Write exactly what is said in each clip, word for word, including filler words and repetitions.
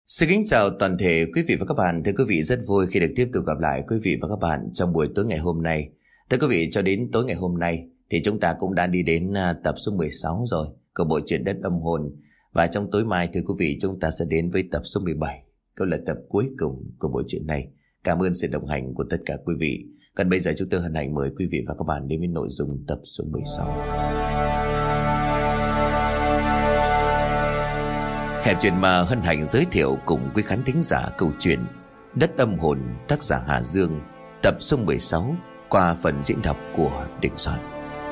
Xin kính chào toàn thể quý vị và các bạn. Thưa quý vị, rất vui khi được tiếp tục gặp lại quý vị và các bạn trong buổi tối ngày hôm nay. Thưa quý vị, cho đến tối ngày hôm nay thì chúng ta cũng đã đi đến tập số mười sáu rồi của bộ truyện Đất Âm Hồn. Và trong tối mai thưa quý vị, chúng ta sẽ đến với tập số mười bảy, câu là tập cuối cùng của bộ truyện này. Cảm ơn sự đồng hành của tất cả quý vị. Còn bây giờ chúng tôi hân hạnh mời quý vị và các bạn đến với nội dung tập số mười sáu. Hẻm Chuyện Ma hân hạnh giới thiệu cùng quý khán thính giả câu chuyện Đất Âm Hồn, tác giả Hà Dương, tập số mười sáu qua phần diễn đọc của Đình Soạn.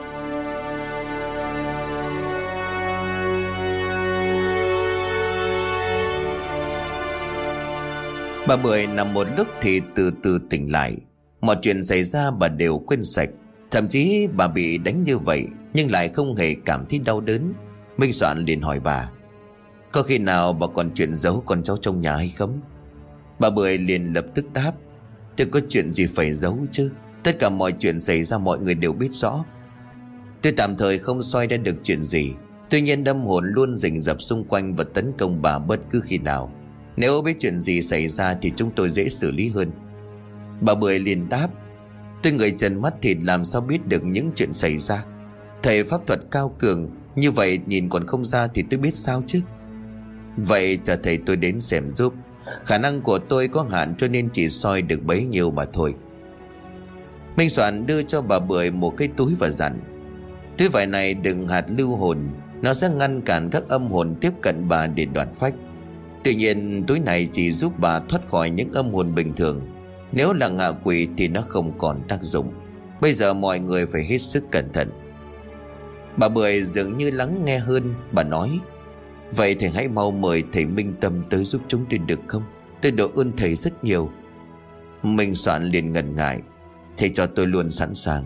Bà Bưởi nằm một lúc thì từ từ tỉnh lại. Mọi chuyện xảy ra bà đều quên sạch. Thậm chí bà bị đánh như vậy nhưng lại không hề cảm thấy đau đớn. Minh Soạn liền hỏi bà: "Có khi nào bà còn chuyện giấu con cháu trong nhà hay không?" Bà Bưởi liền lập tức đáp: "Tôi có chuyện gì phải giấu chứ. Tất cả mọi chuyện xảy ra mọi người đều biết rõ. Tôi tạm thời không soi ra được chuyện gì. Tuy nhiên âm hồn luôn rình rập xung quanh và tấn công bà bất cứ khi nào. Nếu biết chuyện gì xảy ra thì chúng tôi dễ xử lý hơn." Bà Bưởi liền đáp: "Tôi người trần mắt thịt làm sao biết được những chuyện xảy ra. Thầy pháp thuật cao cường như vậy nhìn còn không ra thì tôi biết sao chứ." "Vậy chờ thầy tôi đến xem giúp. Khả năng của tôi có hạn cho nên chỉ soi được bấy nhiêu mà thôi." Minh Soạn đưa cho bà Bưởi một cái túi và dặn: "Túi vải này đựng hạt lưu hồn. Nó sẽ ngăn cản các âm hồn tiếp cận bà để đoạt phách. Tuy nhiên túi này chỉ giúp bà thoát khỏi những âm hồn bình thường. Nếu là ngạ quỷ thì nó không còn tác dụng. Bây giờ mọi người phải hết sức cẩn thận." Bà Bưởi dường như lắng nghe hơn. Bà nói: "Vậy thầy hãy mau mời thầy Minh Tâm tới giúp chúng tôi được không? Tôi độ ơn thầy rất nhiều." Minh Soạn liền ngần ngại: "Thầy cho tôi luôn sẵn sàng."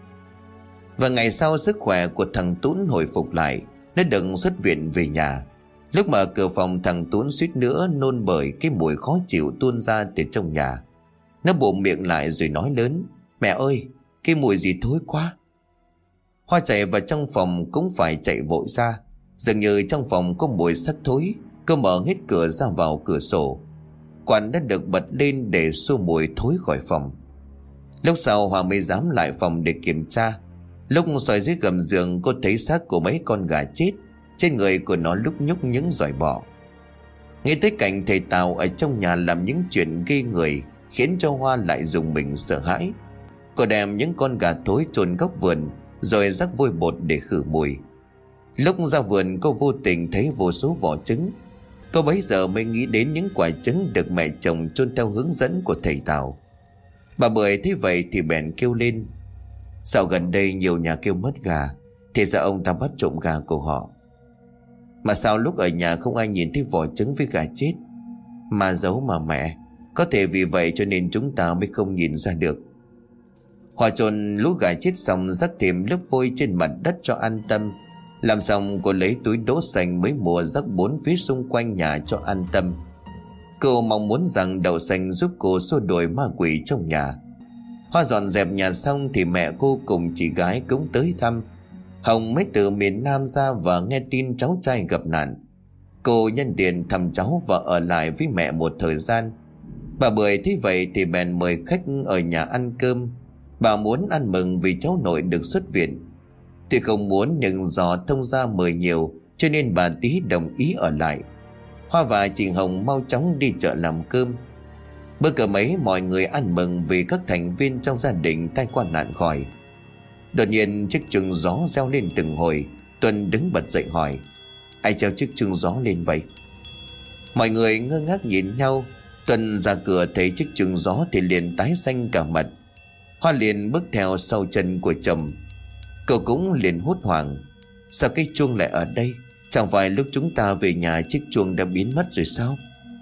Và ngày sau sức khỏe của thằng Tún hồi phục lại. Nó được xuất viện về nhà. Lúc mở cửa phòng, thằng Tún suýt nữa nôn bởi cái mùi khó chịu tuôn ra từ trong nhà. Nó bụm miệng lại rồi nói lớn: "Mẹ ơi, cái mùi gì thối quá." Hoa chạy vào trong phòng cũng phải chạy vội ra. Dường như trong phòng có mùi sắc thối. Cô mở hết cửa ra vào cửa sổ. Quạt đã được bật lên để xua mùi thối khỏi phòng. Lúc sau Hoa mới dám lại phòng để kiểm tra. Lúc xoay dưới gầm giường, cô thấy xác của mấy con gà chết. Trên người của nó lúc nhúc những giòi bọ. Nghe tới cảnh thầy Tào ở trong nhà làm những chuyện ghê người khiến cho Hoa lại rùng mình sợ hãi. Cô đem những con gà thối chôn góc vườn rồi rắc vôi bột để khử mùi. Lúc ra vườn, cô vô tình thấy vô số vỏ trứng. Cô bấy giờ mới nghĩ đến những quả trứng được mẹ chồng chôn theo hướng dẫn của thầy Tào. Bà Bưởi thấy vậy thì bèn kêu lên: "Sao gần đây nhiều nhà kêu mất gà? Thì ra ông ta bắt trộm gà của họ. Mà sao lúc ở nhà không ai nhìn thấy vỏ trứng với gà chết? Mà giấu mà mẹ. Có thể vì vậy cho nên chúng ta mới không nhìn ra được." Hoa chôn lũ gà chết xong, rắc thêm lớp vôi trên mặt đất cho an tâm. Làm xong, cô lấy túi đỗ xanh mới mua rắc bốn phía xung quanh nhà cho an tâm. Cô mong muốn rằng đậu xanh giúp cô xua đuổi ma quỷ trong nhà. Hoa dọn dẹp nhà xong thì mẹ cô cùng chị gái cũng tới thăm. Hồng mới từ miền Nam ra và nghe tin cháu trai gặp nạn. Cô nhân tiện thăm cháu và ở lại với mẹ một thời gian. Bà Bưởi thấy vậy thì bèn mời khách ở nhà ăn cơm. Bà muốn ăn mừng vì cháu nội được xuất viện. Tuy không muốn nhưng do thông gia mời nhiều cho nên bà Tí đồng ý ở lại. Hoa và chị Hồng mau chóng đi chợ làm cơm. Bữa cơm ấy mọi người ăn mừng vì các thành viên trong gia đình tai qua nạn khỏi. Đột nhiên chiếc chuông gió reo lên từng hồi. Tuân đứng bật dậy hỏi: "Ai treo chiếc chuông gió lên vậy?" Mọi người ngơ ngác nhìn nhau. Tuân ra cửa thấy chiếc chuông gió thì liền tái xanh cả mặt. Hoa liền bước theo sau chân của chồng. Cậu cũng liền hốt hoảng: "Sao cái chuông lại ở đây? Chẳng phải lúc chúng ta về nhà chiếc chuông đã biến mất rồi sao?"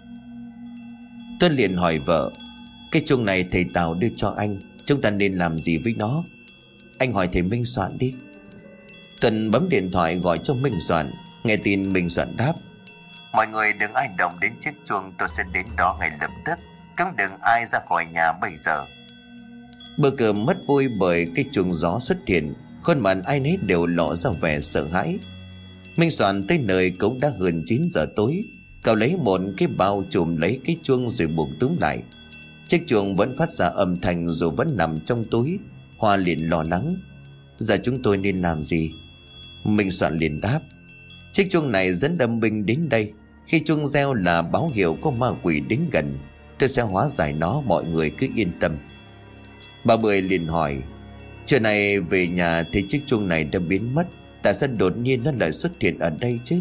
Tuân liền hỏi vợ: "Cái chuông này thầy Tào đưa cho anh, chúng ta nên làm gì với nó? Anh hỏi thầy Minh Soạn đi." Tuân bấm điện thoại gọi cho Minh Soạn. Nghe tin, Minh Soạn đáp: "Mọi người đừng ai động đến chiếc chuông, tôi sẽ đến đó ngay lập tức. Cấm đừng ai ra khỏi nhà bây giờ." Bữa cơm mất vui bởi cái chuông gió xuất hiện. Khuôn mặt ai nấy đều lộ ra vẻ sợ hãi. Minh Soạn tới nơi cũng đã hơn chín giờ tối. Cậu lấy một cái bao trùm lấy cái chuông rồi buộc túm lại. Chiếc chuông vẫn phát ra âm thanh dù vẫn nằm trong túi. Hoa liền lo lắng. Giờ chúng tôi nên làm gì? Minh Soạn liền đáp. Chiếc chuông này dẫn âm binh đến đây. Khi chuông reo là báo hiệu có ma quỷ đến gần. Tôi sẽ hóa giải nó, mọi người cứ yên tâm. Bà Bưởi liền hỏi. Trưa nay về nhà thì chiếc chuông này đã biến mất, tại sao đột nhiên nó lại xuất hiện ở đây chứ?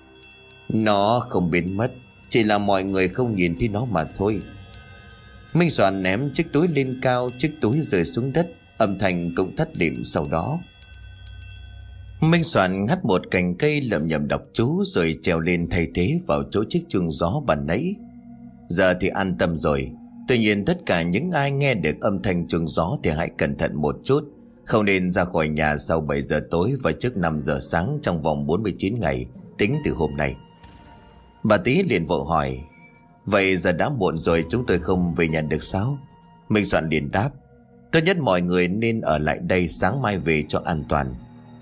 Nó không biến mất, chỉ là mọi người không nhìn thấy nó mà thôi. Minh Soạn ném chiếc túi lên cao, chiếc túi rơi xuống đất, âm thanh cũng thất điểm sau đó. Minh Soạn ngắt một cành cây lẩm nhẩm đọc chú rồi trèo lên thay thế vào chỗ chiếc chuông gió ban nãy. Giờ thì an tâm rồi. Tuy nhiên tất cả những ai nghe được âm thanh chuông gió thì hãy cẩn thận một chút. Không nên ra khỏi nhà sau bảy giờ tối và trước năm giờ sáng trong vòng bốn mươi chín ngày tính từ hôm nay. Bà Tí liền vội hỏi. Vậy giờ đã muộn rồi, chúng tôi không về nhà được sao? Minh Soạn liền đáp. Tốt nhất mọi người nên ở lại đây, sáng mai về cho an toàn.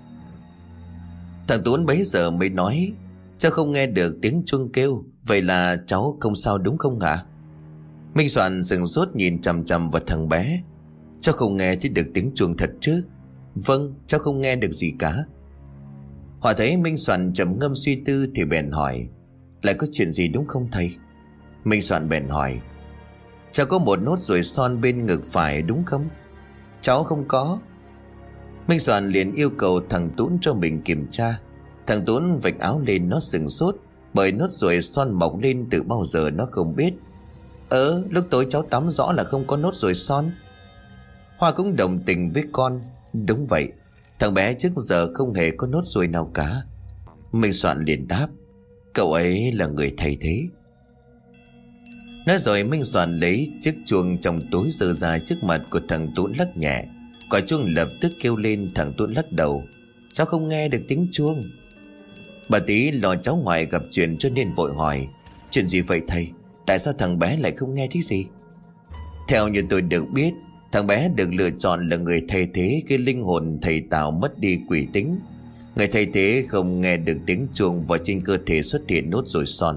Thằng Tuấn bấy giờ mới nói. Cháu không nghe được tiếng chuông kêu, vậy là cháu không sao đúng không hả? Minh Soạn sững sốt nhìn chằm chằm vào thằng bé. Cháu không nghe thấy được tiếng chuông thật chứ? Vâng, cháu không nghe được gì cả. Họ thấy Minh Soạn trầm ngâm suy tư thì bèn hỏi. Lại có chuyện gì đúng không thầy? Minh Soạn bèn hỏi. Cháu có một nốt ruồi son bên ngực phải đúng không? Cháu không có. Minh Soạn liền yêu cầu thằng Tuấn cho mình kiểm tra. Thằng Tuấn vạch áo lên, nó sừng sốt bởi nốt ruồi son mọc lên từ bao giờ nó không biết. Ờ, lúc tối cháu tắm rõ là không có nốt ruồi son. Hoa cũng đồng tình với con. Đúng vậy, thằng bé trước giờ không hề có nốt ruồi nào cả. Minh Soạn liền đáp. Cậu ấy là người thay thế. Nói rồi Minh Soạn lấy chiếc chuông trong túi giơ ra trước mặt của thằng Tuấn lắc nhẹ. Quả chuông lập tức kêu lên. Thằng Tuấn lắc đầu. Cháu không nghe được tiếng chuông. Bà Tí lo cháu ngoại gặp chuyện cho nên vội hỏi. Chuyện gì vậy thầy? Tại sao thằng bé lại không nghe thấy gì? Theo như tôi được biết, thằng bé được lựa chọn là người thay thế khi linh hồn thầy Tào mất đi quỷ tính. Người thay thế không nghe được tiếng chuông và trên cơ thể xuất hiện nốt ruồi son.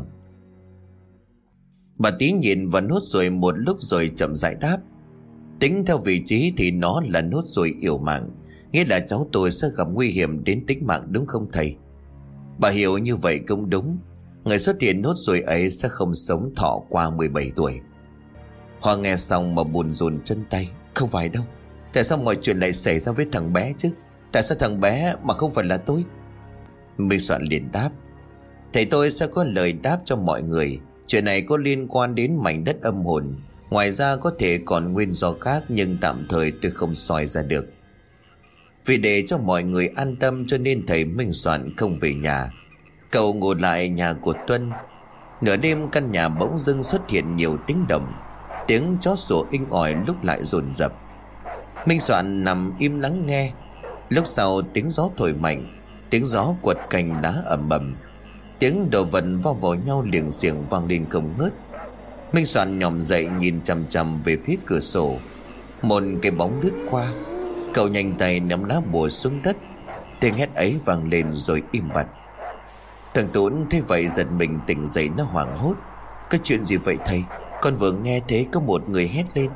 Bà Tí nhìn vào nốt ruồi một lúc rồi chậm rãi đáp. Tính theo vị trí thì nó là nốt ruồi yểu mạng, nghĩa là cháu tôi sẽ gặp nguy hiểm đến tính mạng đúng không thầy? Bà hiểu như vậy cũng đúng. Người xuất hiện nốt ruồi ấy sẽ không sống thọ qua mười bảy tuổi. Hoa nghe xong mà buồn rùn chân tay. Không phải đâu. Tại sao mọi chuyện lại xảy ra với thằng bé chứ? Tại sao thằng bé mà không phải là tôi? Minh Soạn liền đáp. Thầy tôi sẽ có lời đáp cho mọi người. Chuyện này có liên quan đến mảnh đất âm hồn. Ngoài ra có thể còn nguyên do khác, nhưng tạm thời tôi không soi ra được. Vì để cho mọi người an tâm cho nên thầy Minh Soạn không về nhà. Cậu ngồi lại nhà của Tuân. Nửa đêm căn nhà bỗng dưng xuất hiện nhiều tiếng động. Tiếng chó sủa inh ỏi lúc lại dồn dập. Minh Soạn nằm im lắng nghe. Lúc sau tiếng gió thổi mạnh, tiếng gió quật cành đá ầm ầm, tiếng đồ vật va vào nhau liềng xiềng vang lên không ngớt. Minh Soạn nhòm dậy nhìn chằm chằm về phía cửa sổ. Một cái bóng lướt qua. Cậu nhanh tay ném lá bùa xuống đất. Tiếng hét ấy vang lên rồi im bặt. Thằng Tuấn thấy vậy giật mình tỉnh dậy, nó hoảng hốt. Cái chuyện gì vậy thầy? Con vừa nghe thấy có một người hét lên.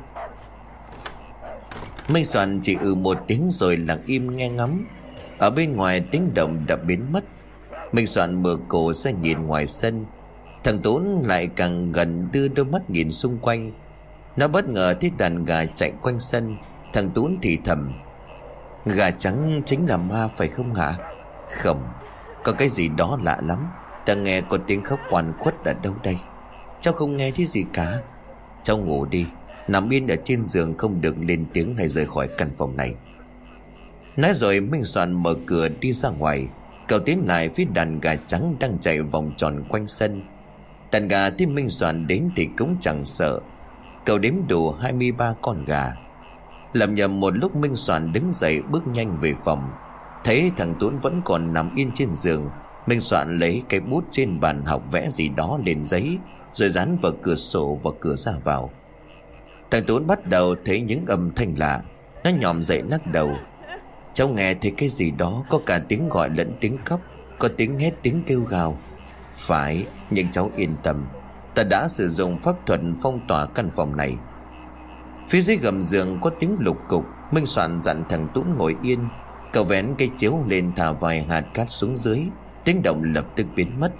Minh Soạn chỉ ừ một tiếng rồi lặng im nghe ngắm. Ở bên ngoài tiếng động đã biến mất. Minh Soạn mở cổ ra nhìn ngoài sân. Thằng Tuấn lại càng gần đưa đôi mắt nhìn xung quanh. Nó bất ngờ thấy đàn gà chạy quanh sân. Thằng Tuấn thì thầm. Gà trắng chính là ma phải không hả? Không, có cái gì đó lạ lắm. Ta nghe có tiếng khóc oan khuất ở đâu đây. Cháu không nghe thấy gì cả. Cháu ngủ đi, nằm yên ở trên giường, không được lên tiếng hay rời khỏi căn phòng này. Nói rồi Minh Soạn mở cửa đi ra ngoài. Cậu tiến lại phía đàn gà trắng đang chạy vòng tròn quanh sân. Đàn gà thấy Minh Soạn đến thì cũng chẳng sợ. Cậu đếm đủ hai mươi ba con gà. Lầm nhầm một lúc Minh Soạn đứng dậy bước nhanh về phòng. Thấy thằng Tuấn vẫn còn nằm yên trên giường, Minh Soạn lấy cái bút trên bàn học vẽ gì đó lên giấy, rồi dán vào cửa sổ và cửa ra vào. Thằng Tuấn bắt đầu thấy những âm thanh lạ. Nó nhòm dậy lắc đầu. Cháu nghe thấy cái gì đó, có cả tiếng gọi lẫn tiếng khóc, có tiếng hét, tiếng kêu gào. Phải, nhưng cháu yên tâm, ta đã sử dụng pháp thuật phong tỏa căn phòng này. Phía dưới gầm giường có tiếng lục cục. Minh Soạn dặn thằng Tún ngồi yên. Cậu vén cây chiếu lên thả vài hạt cát xuống dưới. Tiếng động lập tức biến mất.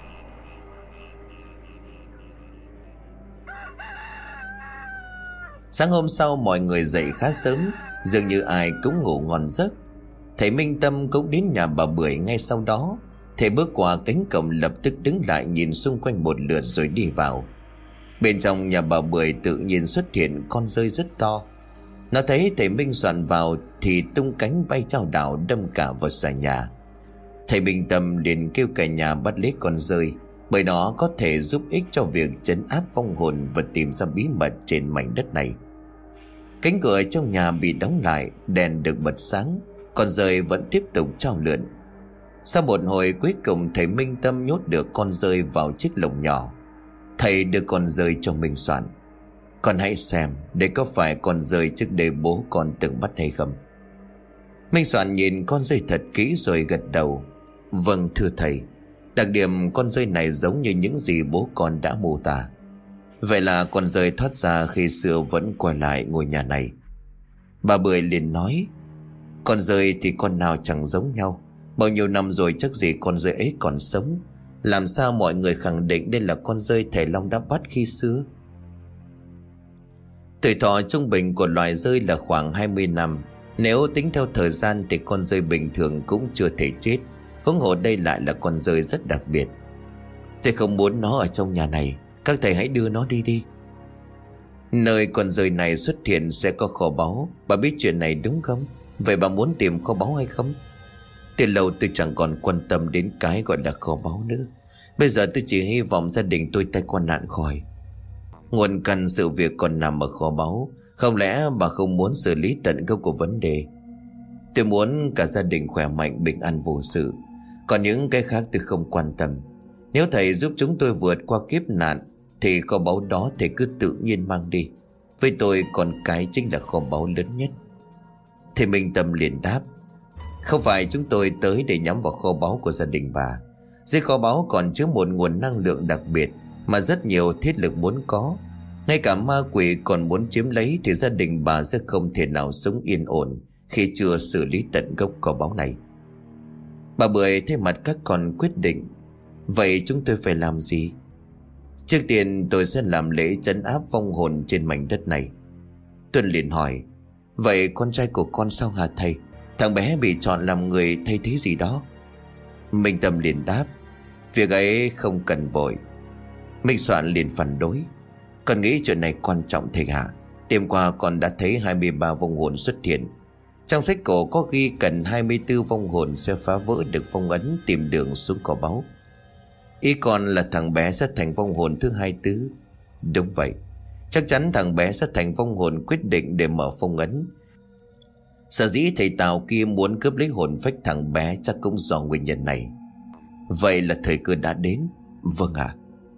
Sáng hôm sau mọi người dậy khá sớm, dường như ai cũng ngủ ngon giấc. Thầy Minh Tâm cũng đến nhà bà Bưởi ngay sau đó. Thầy bước qua cánh cổng lập tức đứng lại nhìn xung quanh một lượt rồi đi vào. Bên trong nhà bà Bưởi tự nhiên xuất hiện con dơi rất to. Nó thấy thầy Minh Soạn vào thì tung cánh bay chao đảo đâm cả vào xà nhà. Thầy Minh Tâm liền kêu cả nhà bắt lấy con dơi, bởi nó có thể giúp ích cho việc trấn áp vong hồn và tìm ra bí mật trên mảnh đất này. Cánh cửa trong nhà bị đóng lại, đèn được bật sáng, con dơi vẫn tiếp tục chao lượn. Sau một hồi cuối cùng thầy Minh Tâm nhốt được con dơi vào chiếc lồng nhỏ. Thầy đưa con dơi cho Minh Soạn. Con hãy xem đây có phải con dơi trước đây bố con từng bắt hay không. Minh Soạn nhìn con dơi thật kỹ rồi gật đầu. Vâng thưa thầy, đặc điểm con dơi này giống như những gì bố con đã mô tả. Vậy là con dơi thoát ra khi xưa vẫn quay lại ngôi nhà này. Bà Bưởi liền nói, con dơi thì con nào chẳng giống nhau. Bao nhiêu năm rồi chắc gì con dơi ấy còn sống. Làm sao mọi người khẳng định đây là con dơi thầy Long đã bắt khi xưa? Tuổi thọ trung bình của loài dơi là khoảng hai mươi năm. Nếu tính theo thời gian thì con dơi bình thường cũng chưa thể chết, huống hồ đây lại là con dơi rất đặc biệt. Thầy không muốn nó ở trong nhà này, các thầy hãy đưa nó đi đi. Nơi con dơi này xuất hiện sẽ có kho báu. Bà biết chuyện này đúng không? Vậy bà muốn tìm kho báu hay không? Từ lâu tôi chẳng còn quan tâm đến cái gọi là kho báu nữa. Bây giờ tôi chỉ hy vọng gia đình tôi tai qua nạn khỏi. Nguồn căn sự việc còn nằm ở kho báu. Không lẽ bà không muốn xử lý tận gốc của vấn đề? Tôi muốn cả gia đình khỏe mạnh, bình an vô sự. Còn những cái khác tôi không quan tâm. Nếu thầy giúp chúng tôi vượt qua kiếp nạn thì kho báu đó thầy cứ tự nhiên mang đi. Với tôi còn cái chính là kho báu lớn nhất. Thầy Minh Tâm liền đáp, không phải chúng tôi tới để nhắm vào kho báu của gia đình bà. Dưới kho báu còn chứa một nguồn năng lượng đặc biệt mà rất nhiều thế lực muốn có. Ngay cả ma quỷ còn muốn chiếm lấy thì gia đình bà sẽ không thể nào sống yên ổn khi chưa xử lý tận gốc kho báu này. Bà Bưởi thay mặt các con quyết định, vậy chúng tôi phải làm gì? Trước tiên tôi sẽ làm lễ trấn áp vong hồn trên mảnh đất này. Tuân liền hỏi, vậy con trai của con sao hả thầy? Thằng bé bị chọn làm người thay thế gì đó? Minh Tâm liền đáp, việc ấy không cần vội. Minh Soạn liền phản đối, con nghĩ chuyện này quan trọng thầy hả? Đêm qua con đã thấy hai mươi ba vong hồn xuất hiện. Trong sách cổ có ghi cần hai mươi tư vong hồn sẽ phá vỡ được phong ấn tìm đường xuống kho báu. Ý con là thằng bé sẽ thành vong hồn thứ hai tứ. Đúng vậy, chắc chắn thằng bé sẽ thành vong hồn quyết định để mở phong ấn. Sở dĩ thầy Tào kia muốn cướp lấy hồn phách thằng bé chắc cũng do nguyên nhân này. Vậy là thời cơ đã đến. Vâng ạ. À.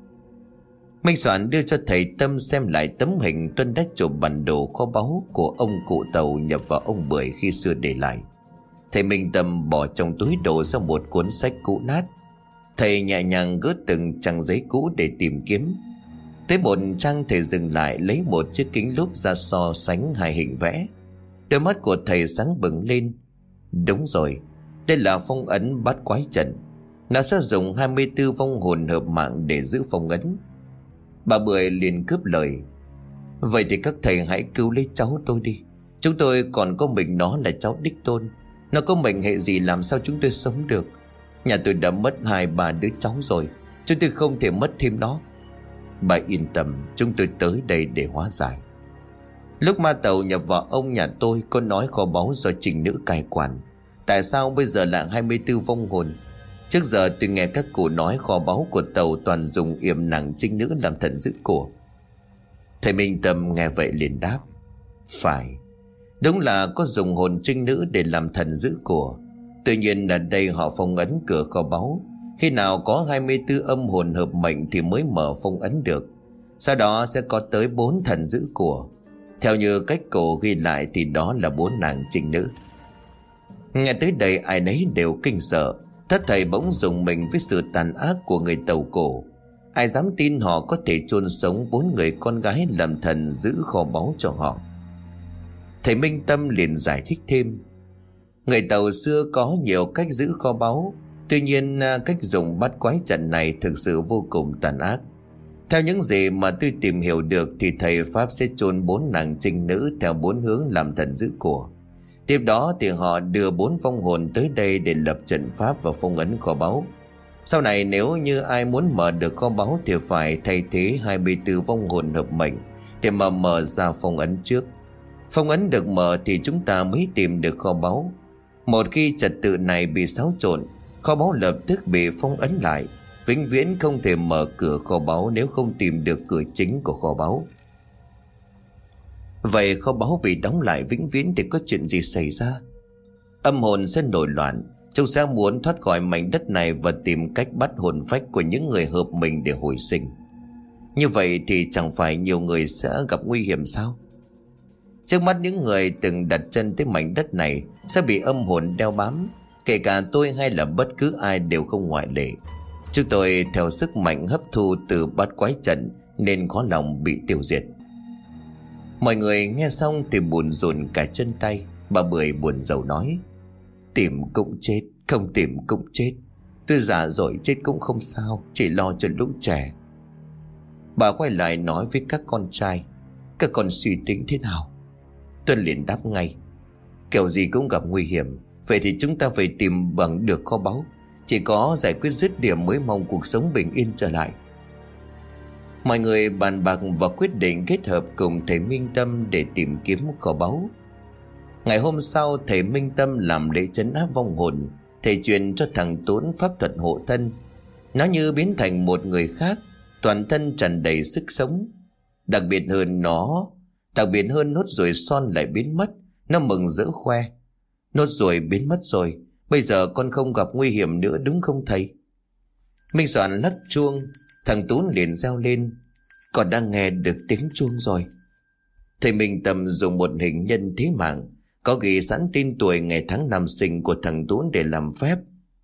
Minh Soạn đưa cho thầy Tâm xem lại tấm hình Tuân đã chụp bản đồ kho báu của ông cụ Tàu nhập vào ông Bưởi khi xưa để lại. Thầy Minh Tâm bỏ trong túi đồ ra một cuốn sách cũ nát. Thầy nhẹ nhàng gỡ từng trang giấy cũ để tìm kiếm. Tới một trang thầy dừng lại lấy một chiếc kính lúp ra so sánh hai hình vẽ. Đôi mắt của thầy sáng bừng lên. Đúng rồi, đây là phong ấn bát quái trận. Nó sẽ dùng hai mươi tư vong hồn hợp mạng để giữ phong ấn. Bà Bưởi liền cướp lời, vậy thì các thầy hãy cứu lấy cháu tôi đi. Chúng tôi còn có mình nó là cháu đích tôn. Nó có mệnh hệ gì làm sao chúng tôi sống được? Nhà tôi đã mất hai ba đứa cháu rồi, chúng tôi không thể mất thêm nó. Bà yên tâm, chúng tôi tới đây để hóa giải. Lúc ma Tàu nhập vào ông nhà tôi có nói kho báu do Trình Nữ cai quản. Tại sao bây giờ là hai mươi tư vong hồn? Trước giờ tôi nghe các cụ nói kho báu của Tàu toàn dùng yểm nàng Trinh Nữ làm thần giữ của. Thầy Minh Tâm nghe vậy liền đáp, phải, đúng là có dùng hồn Trinh Nữ để làm thần giữ của. Tuy nhiên ở đây họ phong ấn cửa kho báu. Khi nào có hai mươi tư âm hồn hợp mệnh thì mới mở phong ấn được. Sau đó sẽ có tới bốn thần giữ của. Theo như cách cổ ghi lại thì đó là bốn nàng Trinh Nữ. Nghe tới đây ai nấy đều kinh sợ. Thất thầy bỗng rùng mình với sự tàn ác của người Tàu Cổ. Ai dám tin họ có thể chôn sống bốn người con gái làm thần giữ kho báu cho họ. Thầy Minh Tâm liền giải thích thêm: người Tàu xưa có nhiều cách giữ kho báu, tuy nhiên cách dùng bắt quái trận này thực sự vô cùng tàn ác. Theo những gì mà tôi tìm hiểu được thì thầy Pháp sẽ chôn bốn nàng trinh nữ theo bốn hướng làm thần giữ của. Tiếp đó thì họ đưa bốn vong hồn tới đây để lập trận pháp và phong ấn kho báu. Sau này nếu như ai muốn mở được kho báu thì phải thay thế hai mươi tư vong hồn hợp mệnh để mà mở ra phong ấn trước. Phong ấn được mở thì chúng ta mới tìm được kho báu. Một khi trật tự này bị xáo trộn, kho báu lập tức bị phong ấn lại, vĩnh viễn không thể mở cửa kho báu nếu không tìm được cửa chính của kho báu. Vậy kho báu bị đóng lại vĩnh viễn thì có chuyện gì xảy ra? Âm hồn sẽ nổi loạn, chúng sẽ muốn thoát khỏi mảnh đất này và tìm cách bắt hồn phách của những người hợp mình để hồi sinh. Như vậy thì chẳng phải nhiều người sẽ gặp nguy hiểm sao? Trước mắt những người từng đặt chân tới mảnh đất này sẽ bị âm hồn đeo bám, kể cả tôi hay là bất cứ ai đều không ngoại lệ. Chúng tôi theo sức mạnh hấp thu từ bát quái trận nên khó lòng bị tiêu diệt. Mọi người nghe xong thì buồn rùn cả chân tay. Bà Bưởi buồn rầu nói: tìm cũng chết, không tìm cũng chết. Tôi già rồi chết cũng không sao, chỉ lo cho lũ trẻ. Bà quay lại nói với các con trai: các con suy tính thế nào? Tuân liền đáp ngay: kiểu gì cũng gặp nguy hiểm, vậy thì chúng ta phải tìm bằng được kho báu. Chỉ có giải quyết dứt điểm mới mong cuộc sống bình yên trở lại. Mọi người bàn bạc và quyết định kết hợp cùng thầy Minh Tâm để tìm kiếm kho báu. Ngày hôm sau, thầy Minh Tâm làm lễ trấn áp vong hồn. Thầy truyền cho thằng Tốn pháp thuật hộ thân. Nó như biến thành một người khác, toàn thân tràn đầy sức sống. Đặc biệt hơn nó Đặc biệt hơn nốt ruồi son lại biến mất. Nó mừng rỡ khoe: nốt ruồi biến mất rồi, bây giờ con không gặp nguy hiểm nữa đúng không thầy? Minh Soạn lắc chuông. Thằng Tún liền reo lên: con đang nghe được tiếng chuông rồi. Thầy Minh Tâm dùng một hình nhân thế mạng có ghi sẵn tên tuổi, ngày tháng năm sinh của thằng Tún để làm phép.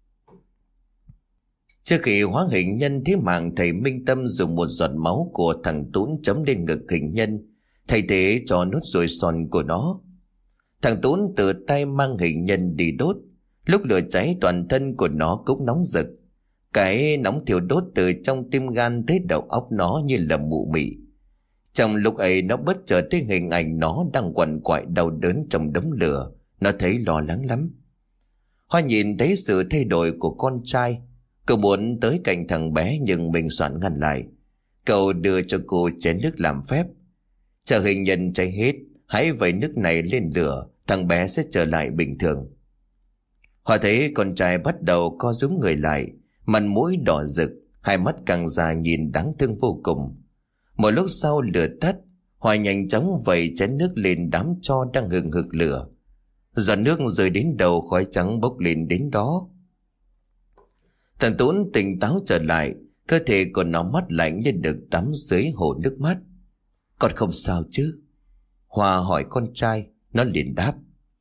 Trước khi hóa hình nhân thế mạng, thầy Minh Tâm dùng một giọt máu của thằng Tún chấm lên ngực hình nhân, thay thế cho nốt ruồi son của nó. Thằng Tún tự tay mang hình nhân đi đốt. Lúc lửa cháy, toàn thân của nó cũng nóng rực. Cái nóng thiêu đốt từ trong tim gan tới đầu óc nó như là mụ mị. Trong lúc ấy, nó bất chợt thấy hình ảnh nó đang quằn quại đau đớn trong đống lửa. Nó thấy lo lắng lắm. Hoa nhìn thấy sự thay đổi của con trai. Cậu muốn tới cạnh thằng bé nhưng Minh Soạn ngăn lại. Cậu đưa cho cô chén nước làm phép. Chờ hình nhân cháy hết, hãy vẩy nước này lên lửa, thằng bé sẽ trở lại bình thường. Hoa thấy con trai bắt đầu co rúm người lại, mặt mũi đỏ rực, hai mắt càng già nhìn đáng thương vô cùng. Một lúc sau lửa tắt, Hoa nhanh chóng vẩy chén nước lên đám tro đang hừng hực lửa. Giọt nước rơi đến đầu, khói trắng bốc lên đến đó. Thằng Tún tỉnh táo trở lại, cơ thể của nó mát lạnh như được tắm dưới hồ nước mát. Con không sao chứ? Hoa hỏi con trai. Nó liền đáp: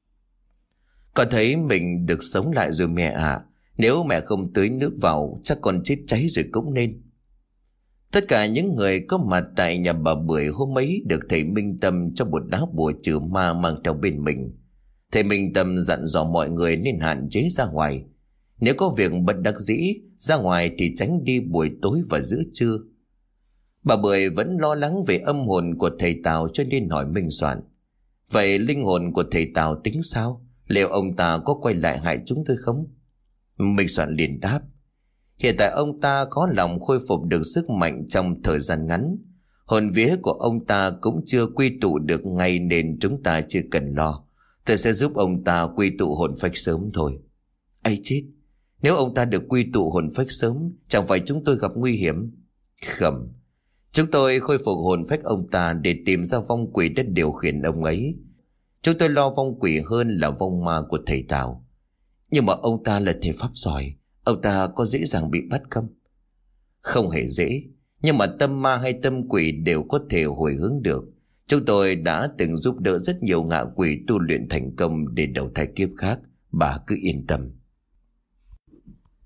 con thấy mình được sống lại rồi mẹ ạ. À. Nếu mẹ không tưới nước vào chắc con chết cháy rồi cũng nên. Tất cả những người có mặt tại nhà bà Bưởi hôm ấy được thầy Minh Tâm cho một lá bùa trừ ma mang theo bên mình. Thầy Minh Tâm dặn dò mọi người nên hạn chế ra ngoài. Nếu có việc bất đắc dĩ ra ngoài thì tránh đi buổi tối và giữa trưa. Bà Bưởi vẫn lo lắng về âm hồn của thầy Tào cho nên hỏi Minh Soạn: vậy linh hồn của thầy Tào tính sao? Liệu ông ta có quay lại hại chúng tôi không? Minh Soạn liền đáp: hiện tại ông ta có lòng khôi phục được sức mạnh trong thời gian ngắn. Hồn vía của ông ta cũng chưa quy tụ được ngay nên chúng ta chưa cần lo. Tôi sẽ giúp ông ta quy tụ hồn phách sớm thôi. Ây chết, nếu ông ta được quy tụ hồn phách sớm, chẳng phải chúng tôi gặp nguy hiểm? Khẩm, chúng tôi khôi phục hồn phách ông ta để tìm ra vong quỷ đã điều khiển ông ấy. Chúng tôi lo vong quỷ hơn là vong ma của thầy Tào. Nhưng mà ông ta là thầy pháp giỏi, ông ta có dễ dàng bị bắt không? Không hề dễ, nhưng mà tâm ma hay tâm quỷ đều có thể hồi hướng được. Chúng tôi đã từng giúp đỡ rất nhiều ngạ quỷ tu luyện thành công để đầu thai kiếp khác. Bà cứ yên tâm.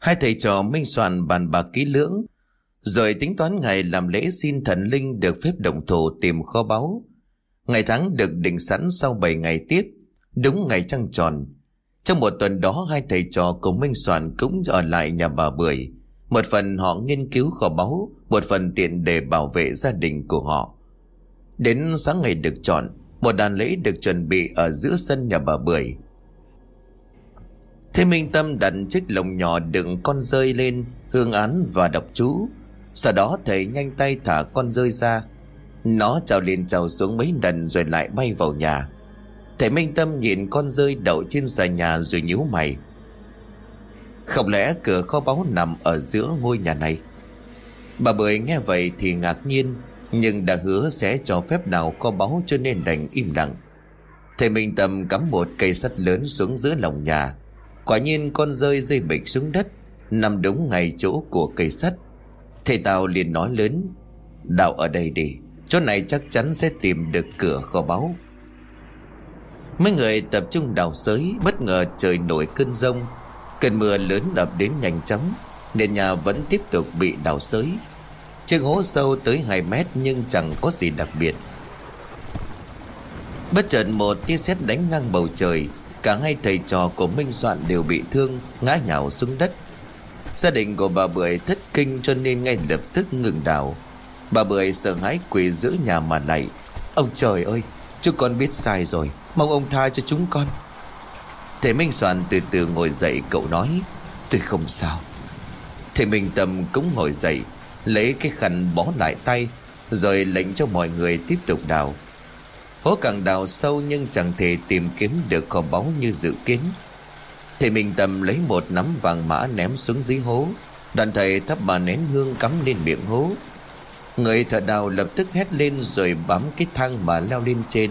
Hai thầy trò minh soạn bàn bạc kỹ lưỡng, rồi tính toán ngày làm lễ xin thần linh được phép động thổ tìm kho báu. Ngày tháng được định sẵn sau bảy ngày tiếp, đúng ngày trăng tròn. Trong một tuần đó, hai thầy trò cùng minh soạn cũng ở lại nhà bà Bưởi. Một phần họ nghiên cứu kho báu, một phần tiện để bảo vệ gia đình của họ. Đến sáng ngày được chọn, một đàn lễ được chuẩn bị ở giữa sân nhà bà Bưởi. Thế Minh Tâm đặt chiếc lồng nhỏ đựng con dơi lên, hương án và đọc chú. Sau đó thầy nhanh tay thả con dơi ra. Nó trào lên trào xuống mấy lần rồi lại bay vào nhà. Thầy Minh Tâm nhìn con dơi đậu trên xà nhà rồi nhíu mày. Không lẽ cửa kho báu nằm ở giữa ngôi nhà này? Bà Bưởi nghe vậy thì ngạc nhiên, nhưng đã hứa sẽ cho phép nào kho báu cho nên đành im lặng. Thầy Minh Tâm cắm một cây sắt lớn xuống giữa lòng nhà. Quả nhiên con dơi rơi bịch xuống đất, nằm đúng ngay chỗ của cây sắt. Thầy Tào liền nói lớn: "Đào ở đây đi, chỗ này chắc chắn sẽ tìm được cửa kho báu." Mấy người tập trung đào xới. Bất ngờ trời nổi cơn giông. Cơn mưa lớn ập đến nhanh chóng, nên nhà vẫn tiếp tục bị đào xới. Chiếc hố sâu tới hai mét nhưng chẳng có gì đặc biệt. Bất chợt một tia sét đánh ngang bầu trời. Cả hai thầy trò của Minh Soạn đều bị thương, ngã nhào xuống đất. Gia đình của bà Bưởi thất kinh cho nên ngay lập tức ngừng đào. Bà Bưởi sợ hãi quỳ giữa nhà mà lạy: "Ông trời ơi, chúng con biết sai rồi, mong ông tha cho chúng con." Thầy Minh Soạn từ từ ngồi dậy, cậu nói: "Tôi không sao." Thầy Minh Tâm cũng ngồi dậy, lấy cái khăn bó lại tay, rồi lệnh cho mọi người tiếp tục đào. Hố càng đào sâu nhưng chẳng thể tìm kiếm được kho báu như dự kiến. Thầy Minh Tâm lấy một nắm vàng mã ném xuống dưới hố. Đoàn thầy thắp ba nén hương cắm lên miệng hố. Người thợ đào lập tức hét lên rồi bám cái thang mà leo lên trên.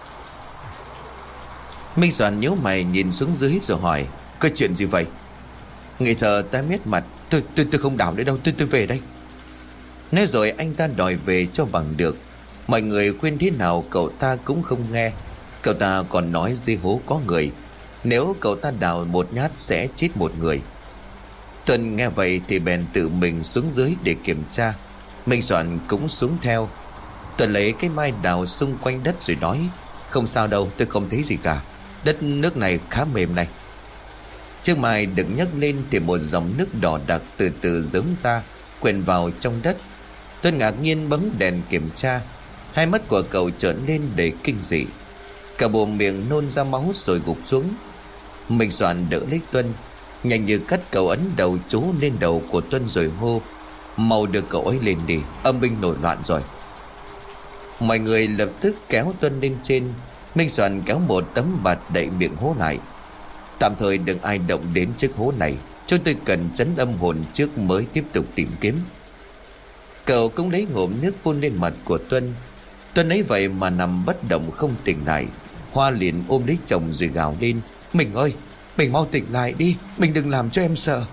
Minh Soạn nhíu mày nhìn xuống dưới rồi hỏi: "Có chuyện gì vậy?" Người thợ tái mét mặt: Tôi tôi tôi không đào nữa đâu, tôi tôi về đây." Nói rồi anh ta đòi về cho bằng được. Mọi người khuyên thế nào cậu ta cũng không nghe. Cậu ta còn nói dưới hố có người, nếu cậu ta đào một nhát sẽ chết một người. Tuân nghe vậy thì bèn tự mình xuống dưới để kiểm tra. Minh Soạn cũng xuống theo. Tuân lấy cái mai đào xung quanh đất rồi nói: "Không sao đâu, tôi không thấy gì cả. Đất nước này khá mềm này." Chiếc mai được nhấc lên thì một dòng nước đỏ đặc từ từ rớm ra, quện vào trong đất. Tuân ngạc nhiên bấm đèn kiểm tra. Hai mắt của cậu trợn lên đầy kinh dị. Cả bụng miệng nôn ra máu rồi gục xuống. Minh Soạn đỡ lấy Tuân, nhanh như cắt cậu ấn đầu chú lên đầu của Tuân rồi hô: "Mau đưa cậu ấy lên đi, âm binh nổi loạn rồi." Mọi người lập tức kéo Tuân lên trên. Minh Soạn kéo một tấm bạt đậy miệng hố lại. "Tạm thời đừng ai động đến chiếc hố này, chúng tôi cần trấn âm hồn trước mới tiếp tục tìm kiếm." Cậu cũng lấy ngụm nước phun lên mặt của Tuân. Tuân ấy vậy mà nằm bất động không tỉnh lại. Hoa liền ôm lấy chồng rồi gào lên: "Mình ơi, mình mau tỉnh lại đi, mình đừng làm cho em sợ."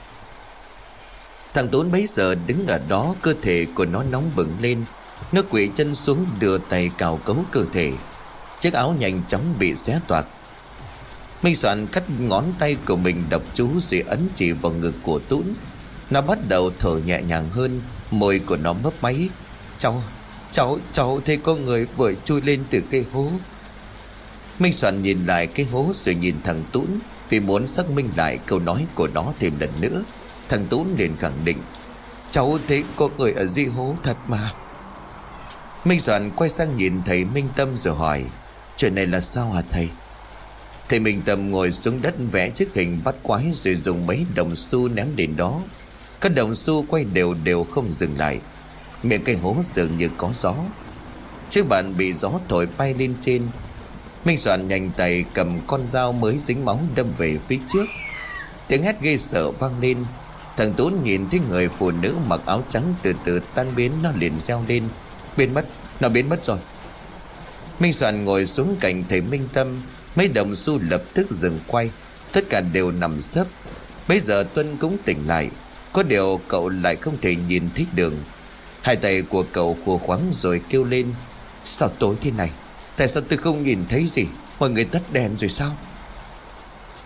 Thằng Tốn bấy giờ đứng ở đó, cơ thể của nó nóng bừng lên. Nó quỳ chân xuống đưa tay cào cấu cơ thể. Chiếc áo nhanh chóng bị xé toạc. Minh Soạn cắt ngón tay của mình đọc chú rồi ấn chỉ vào ngực của Tún. Nó bắt đầu thở nhẹ nhàng hơn, môi của nó mấp máy: Cháu, cháu, cháu thấy có người vừa chui lên từ cái hố." Minh Soạn nhìn lại cái hố rồi nhìn thằng Tún, vì muốn xác minh lại câu nói của nó thêm lần nữa. Thằng Tún liền khẳng định: "Cháu thấy có người ở dưới hố thật mà." Minh Soạn quay sang nhìn thầy Minh Tâm rồi hỏi: "Chuyện này là sao hả thầy?" Thầy Minh Tâm ngồi xuống đất vẽ chiếc hình bắt quái rồi dùng mấy đồng xu ném đến đó. Các đồng xu quay đều đều không dừng lại. Miệng cây hố dường như có gió. Chiếc bàn bị gió thổi bay lên trên. Minh Soạn nhanh tay cầm con dao mới dính máu đâm về phía trước. Tiếng hét ghê sợ vang lên. Thằng Tún nhìn thấy người phụ nữ mặc áo trắng từ từ tan biến, nó liền reo lên: "Biến mất, nó biến mất rồi." Minh Soạn ngồi xuống cạnh thầy Minh Tâm. Mấy đồng xu lập tức dừng quay, tất cả đều nằm sấp. Bây giờ Tuân cũng tỉnh lại, có điều cậu lại không thể nhìn thấy đường. Hai tay của cậu khua khoắng rồi kêu lên: "Sao tối thế này? Tại sao tôi không nhìn thấy gì? Mọi người tắt đèn rồi sao?"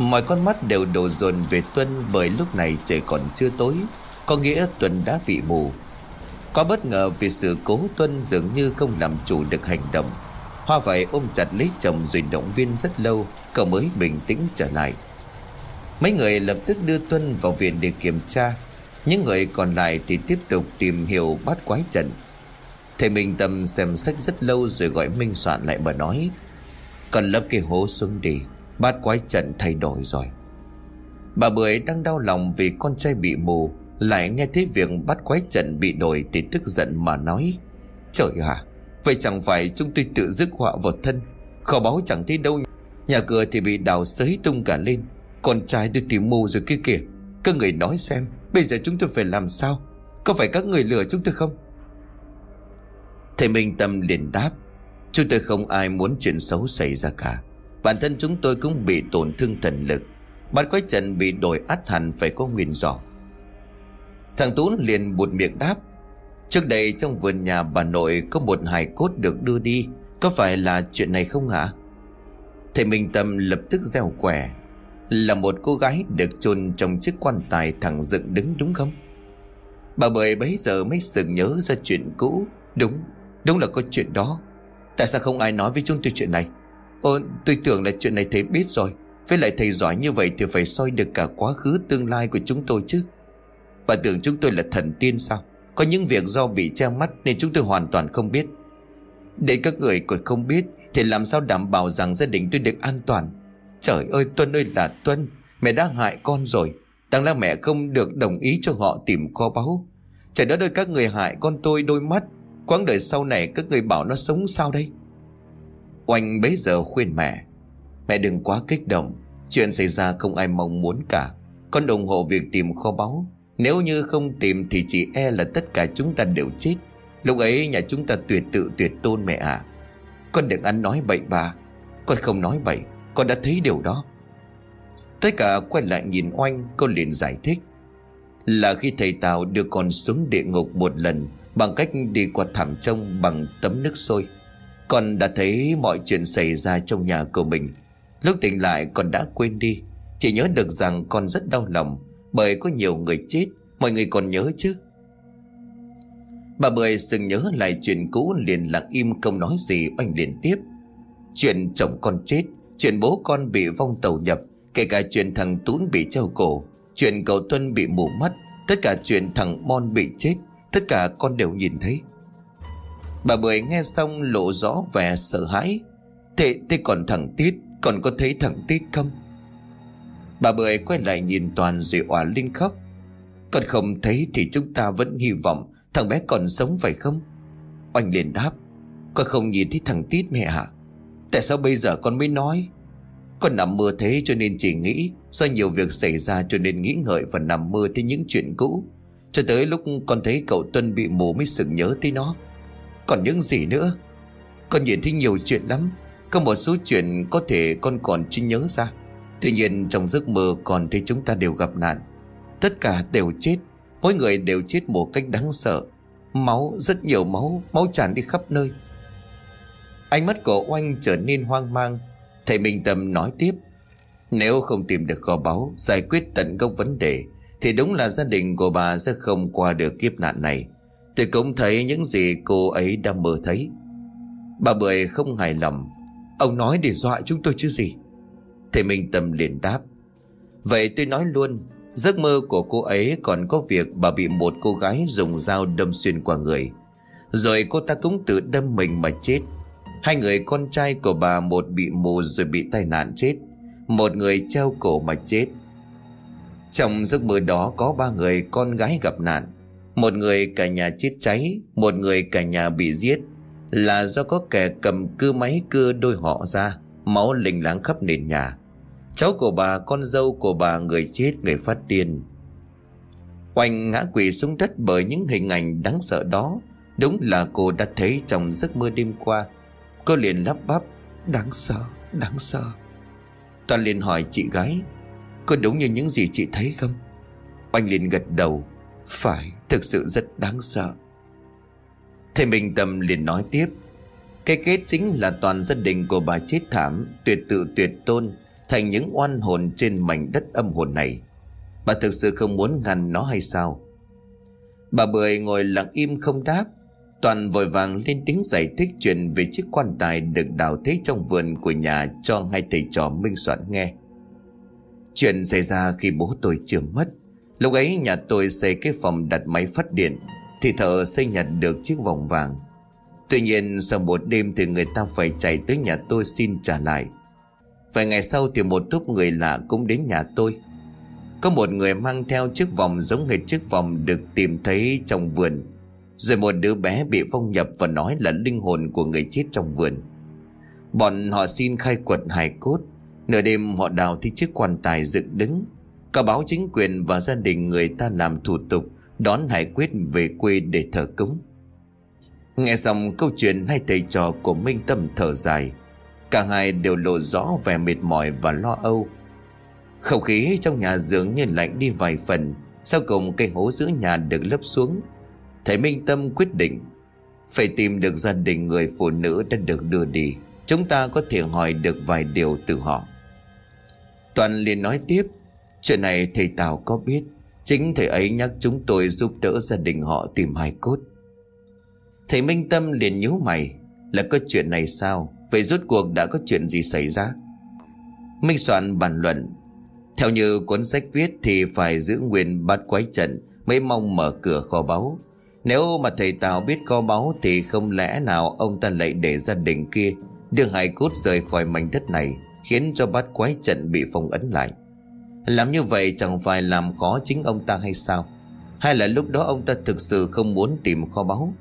Mọi con mắt đều đổ dồn về Tuân, bởi lúc này trời còn chưa tối, có nghĩa Tuân đã bị mù. Có bất ngờ vì sự cố, Tuân dường như không làm chủ được hành động. Hoa phải ôm chặt lấy chồng rồi động viên rất lâu, cậu mới bình tĩnh trở lại. Mấy người lập tức đưa Tuân vào viện để kiểm tra. Những người còn lại thì tiếp tục tìm hiểu bát quái trận. Thầy Minh Tâm xem sách rất lâu rồi gọi Minh Soạn lại mà nói: "Còn lấp cái hố xuống đi, bát quái trận thay đổi rồi." Bà Bưởi đang đau lòng vì con trai bị mù, lại nghe thấy việc bát quái trận bị đổi thì tức giận mà nói: "Trời ạ, vậy chẳng phải chúng tôi tự rước họa vào thân? Kho báu chẳng thấy đâu, nhà cửa thì bị đào xới tung cả lên, con trai tôi thì mù rồi kia kìa. Các người nói xem, bây giờ chúng tôi phải làm sao? Có phải các người lừa chúng tôi không?" Thầy Minh Tâm liền đáp: "Chúng tôi không ai muốn chuyện xấu xảy ra cả. Bản thân chúng tôi cũng bị tổn thương thần lực. Bát quái trận bị đổi ắt hẳn phải có nguyên do." Thằng Tú liền buột miệng đáp: "Trước đây trong vườn nhà bà nội có một hài cốt được đưa đi, có phải là chuyện này không hả?" Thầy Minh Tâm lập tức gieo quẻ: "Là một cô gái được chôn trong chiếc quan tài thẳng dựng đứng đúng không?" Bà Bưởi bấy giờ mới sực nhớ ra chuyện cũ. Đúng, đúng là có chuyện đó. Tại sao không ai nói với chúng tôi chuyện này? Ồ, tôi tưởng là chuyện này thầy biết rồi. Với lại thầy giỏi như vậy thì phải soi được cả quá khứ tương lai của chúng tôi chứ. Bà tưởng chúng tôi là thần tiên sao? Có những việc do bị che mắt nên chúng tôi hoàn toàn không biết. Đến các người còn không biết thì làm sao đảm bảo rằng gia đình tôi được an toàn? Trời ơi Tuân ơi là Tuân, mẹ đã hại con rồi. Đáng lẽ mẹ không được đồng ý cho họ tìm kho báu. Trời đất ơi, các người hại con tôi đôi mắt. Quãng đời sau này các người bảo nó sống sao đây?" Oanh bấy giờ khuyên mẹ: "Mẹ đừng quá kích động. Chuyện xảy ra không ai mong muốn cả. Con ủng hộ việc tìm kho báu. Nếu như không tìm thì chỉ e là tất cả chúng ta đều chết. Lúc ấy nhà chúng ta tuyệt tự tuyệt tôn mẹ à. Con đừng ăn nói bậy bạ." "Con không nói bậy, con đã thấy điều đó." Tất cả quay lại nhìn Oanh, cô liền giải thích: "Là khi thầy Tào đưa con xuống địa ngục một lần bằng cách đi qua thảm trông bằng tấm nước sôi, con đã thấy mọi chuyện xảy ra trong nhà của mình. Lúc tỉnh lại con đã quên đi, chỉ nhớ được rằng con rất đau lòng bởi có nhiều người chết. Mọi người còn nhớ chứ?" Bà Bưởi sừng nhớ lại chuyện cũ liền lặng im không nói gì. Oanh liền tiếp: "Chuyện chồng con chết, chuyện bố con bị vong tàu nhập, kể cả chuyện thằng Tún bị treo cổ, chuyện cậu Tuân bị mù mắt, tất cả chuyện thằng Mon bị chết, tất cả con đều nhìn thấy." Bà Bưởi nghe xong lộ rõ vẻ sợ hãi: Thế, thế còn thằng Tít, còn có thấy thằng Tít không?" Bà Bưởi quay lại nhìn Toàn rồi òa lên khóc: "Con không thấy thì chúng ta vẫn hy vọng thằng bé còn sống phải không?" Oanh liền đáp: "Con không nhìn thấy thằng Tít mẹ hả? Tại sao bây giờ con mới nói? Con nằm mơ thế cho nên chỉ nghĩ do nhiều việc xảy ra cho nên nghĩ ngợi và nằm mơ thấy những chuyện cũ. Cho tới lúc con thấy cậu Tuân bị mù mới sực nhớ tới nó. Còn những gì nữa? Con nhìn thấy nhiều chuyện lắm. Có một số chuyện có thể con còn chưa nhớ ra. Tuy nhiên trong giấc mơ con thấy chúng ta đều gặp nạn. Tất cả đều chết. Mỗi người đều chết một cách đáng sợ. Máu, rất nhiều máu, máu tràn đi khắp nơi." Ánh mắt của Oanh trở nên hoang mang. Thầy Minh Tâm nói tiếp: "Nếu không tìm được kho báu, giải quyết tận gốc vấn đề, thì đúng là gia đình của bà sẽ không qua được kiếp nạn này. Tôi cũng thấy những gì cô ấy đang mơ thấy." Bà Bưởi không hài lòng: "Ông nói để dọa chúng tôi chứ gì?" Thầy Minh Tâm liền đáp: "Vậy tôi nói luôn, giấc mơ của cô ấy còn có việc bà bị một cô gái dùng dao đâm xuyên qua người. Rồi cô ta cũng tự đâm mình mà chết. Hai người con trai của bà, một bị mù rồi bị tai nạn chết, một người treo cổ mà chết. Trong giấc mơ đó có ba người con gái gặp nạn. Một người cả nhà chết cháy, một người cả nhà bị giết, là do có kẻ cầm cưa máy cưa đôi họ ra, máu lênh láng khắp nền nhà. Cháu của bà, con dâu của bà, người chết người phát điên." Oanh ngã quỵ xuống đất bởi những hình ảnh đáng sợ đó. Đúng là cô đã thấy trong giấc mơ đêm qua. Cô liền lắp bắp: "Đáng sợ, đáng sợ." Toàn liền hỏi chị gái: "Có đúng như những gì chị thấy không?" Oanh liền gật đầu: "Phải, thực sự rất đáng sợ." Thầy Minh Tâm liền nói tiếp: "Cái kết chính là toàn gia đình của bà chết thảm, tuyệt tự tuyệt tôn. thành những oan hồn trên mảnh đất âm hồn này. Bà thực sự không muốn ngăn nó hay sao? Bà Bưởi ngồi lặng im không đáp. Toàn vội vàng lên tiếng giải thích chuyện về chiếc quan tài được đào thế trong vườn của nhà cho hai thầy trò minh soạn nghe. Chuyện xảy ra khi bố tôi chưa mất. Lúc ấy nhà tôi xây cái phòng đặt máy phát điện, thì thợ xây nhặt được chiếc vòng vàng. Tuy nhiên sau một đêm thì người ta phải chạy tới nhà tôi xin trả lại. Vài ngày sau thì một tốp người lạ cũng đến nhà tôi. Có một người mang theo chiếc vòng giống hệt chiếc vòng được tìm thấy trong vườn. Rồi một đứa bé bị vong nhập và nói là linh hồn của người chết trong vườn. Bọn họ xin khai quật hài cốt. Nửa đêm họ đào thấy chiếc quan tài dựng đứng. Cả báo chính quyền và gia đình người ta làm thủ tục đón hải quyết về quê để thờ cúng. Nghe xong câu chuyện, hai thầy trò của Minh Tâm thở dài. Cả hai đều lộ rõ vẻ mệt mỏi và lo âu. Không khí trong nhà dường như lạnh đi vài phần. Sau cùng cây hố giữa nhà được lấp xuống. Thầy Minh Tâm quyết định phải tìm được gia đình người phụ nữ đã được đưa đi. Chúng ta có thể hỏi được vài điều từ họ. Toàn liền nói tiếp: chuyện này thầy Tào có biết. Chính thầy ấy nhắc chúng tôi giúp đỡ gia đình họ tìm hài cốt. Thầy Minh Tâm liền nhíu mày: là có chuyện này sao? Vậy rốt cuộc đã có chuyện gì xảy ra? Minh Soạn bàn luận: theo như cuốn sách viết thì phải giữ nguyên bát quái trận mới mong mở cửa kho báu. Nếu mà thầy Tào biết kho báu thì không lẽ nào ông ta lại để gia đình kia đưa hài cốt rời khỏi mảnh đất này, khiến cho bát quái trận bị phong ấn lại. Làm như vậy chẳng phải làm khó chính ông ta hay sao? Hay là lúc đó ông ta thực sự không muốn tìm kho báu?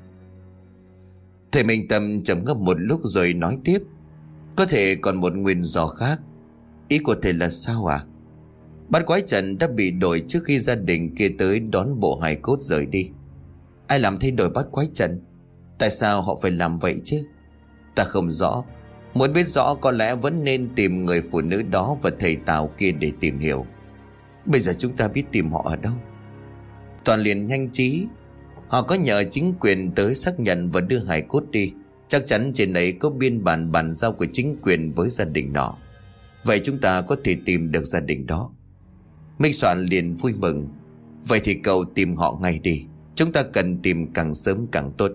Thầy Minh Tâm trầm ngâm một lúc rồi nói tiếp: có thể còn một nguyên do khác. Ý của thầy là sao à? Bát quái trận đã bị đổi trước khi gia đình kia tới đón bộ hài cốt rời đi. Ai làm thay đổi bát quái trận? Tại sao họ phải làm vậy chứ? Ta không rõ. Muốn biết rõ có lẽ vẫn nên tìm người phụ nữ đó và thầy Tào kia để tìm hiểu. Bây giờ chúng ta biết tìm họ ở đâu? Toàn liền nhanh trí: họ có nhờ chính quyền tới xác nhận và đưa hài cốt đi. Chắc chắn trên ấy có biên bản bàn giao của chính quyền với gia đình đó. Vậy chúng ta có thể tìm được gia đình đó. Minh Soạn liền vui mừng: vậy thì cậu tìm họ ngay đi. Chúng ta cần tìm càng sớm càng tốt.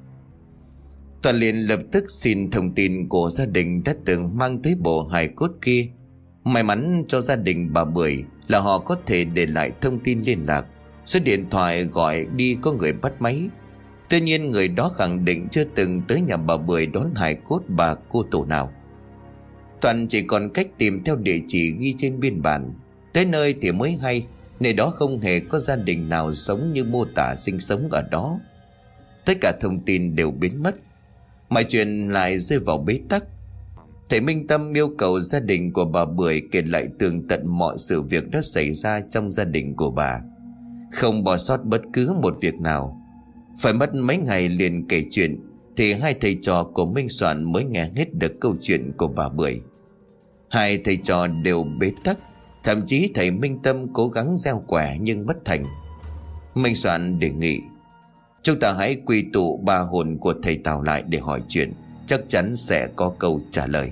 Toàn liền lập tức xin thông tin của gia đình đã từng mang tới bộ hài cốt kia. May mắn cho gia đình bà Bưởi là họ có thể để lại thông tin liên lạc. Số điện thoại gọi đi có người bắt máy. Tuy nhiên người đó khẳng định chưa từng tới nhà bà Bưởi đón hài cốt bà cô tổ nào. Toàn chỉ còn cách tìm theo địa chỉ ghi trên biên bản. Tới nơi thì mới hay, nơi đó không hề có gia đình nào sống như mô tả sinh sống ở đó. Tất cả thông tin đều biến mất. Mọi chuyện lại rơi vào bế tắc. Thầy Minh Tâm yêu cầu gia đình của bà Bưởi kể lại tường tận mọi sự việc đã xảy ra trong gia đình của bà, không bỏ sót bất cứ một việc nào. Phải mất mấy ngày liền kể chuyện thì hai thầy trò của Minh Soạn mới nghe hết được câu chuyện của bà Bưởi. Hai thầy trò đều bế tắc. Thậm chí thầy Minh Tâm cố gắng gieo quẻ nhưng bất thành. Minh Soạn đề nghị: chúng ta hãy quy tụ ba hồn của thầy Tào lại để hỏi chuyện. Chắc chắn sẽ có câu trả lời.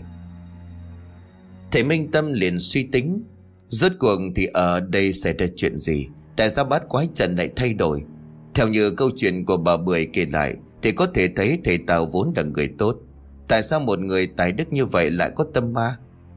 Thầy Minh Tâm liền suy tính: rốt cuộc thì ở đây xảy ra chuyện gì? Tại sao bát quái trận lại thay đổi? Theo như câu chuyện của bà Bưởi kể lại thì có thể thấy thầy Tào vốn là người tốt. Tại sao một người tài đức như vậy lại có tâm ma?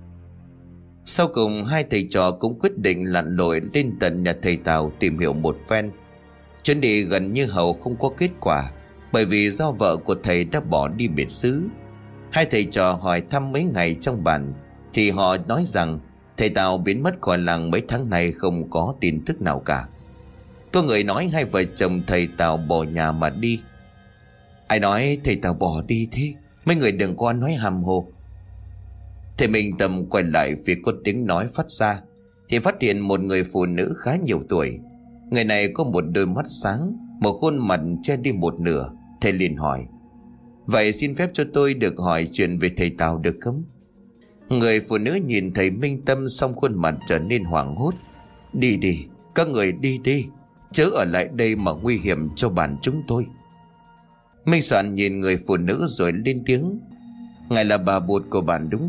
Sau cùng hai thầy trò cũng quyết định lặn lội lên tận nhà thầy Tào tìm hiểu một phen. Chuyến đi gần như hầu không có kết quả, bởi vì do vợ của thầy đã bỏ đi biệt xứ. Hai thầy trò hỏi thăm mấy ngày trong bản thì họ nói rằng thầy Tào biến mất khỏi làng mấy tháng nay, không có tin tức nào cả. Có người nói hai vợ chồng thầy Tào bỏ nhà mà đi. Ai nói thầy Tào bỏ đi thế? Mấy người đừng có nói hàm hồ. Thầy Minh Tâm quay lại phía có tiếng nói phát ra thì phát hiện một người phụ nữ khá nhiều tuổi. Người này có một đôi mắt sáng, một khuôn mặt che đi một nửa. Thầy liền hỏi: vậy xin phép cho tôi được hỏi chuyện về thầy Tào được không? Người phụ nữ nhìn thầy Minh Tâm xong khuôn mặt trở nên hoảng hốt: đi đi, các người đi đi, chớ ở lại đây mà nguy hiểm cho bản chúng tôi. Minh Soạn nhìn người phụ nữ rồi lên tiếng: ngài là bà Bụt của bản đúng không?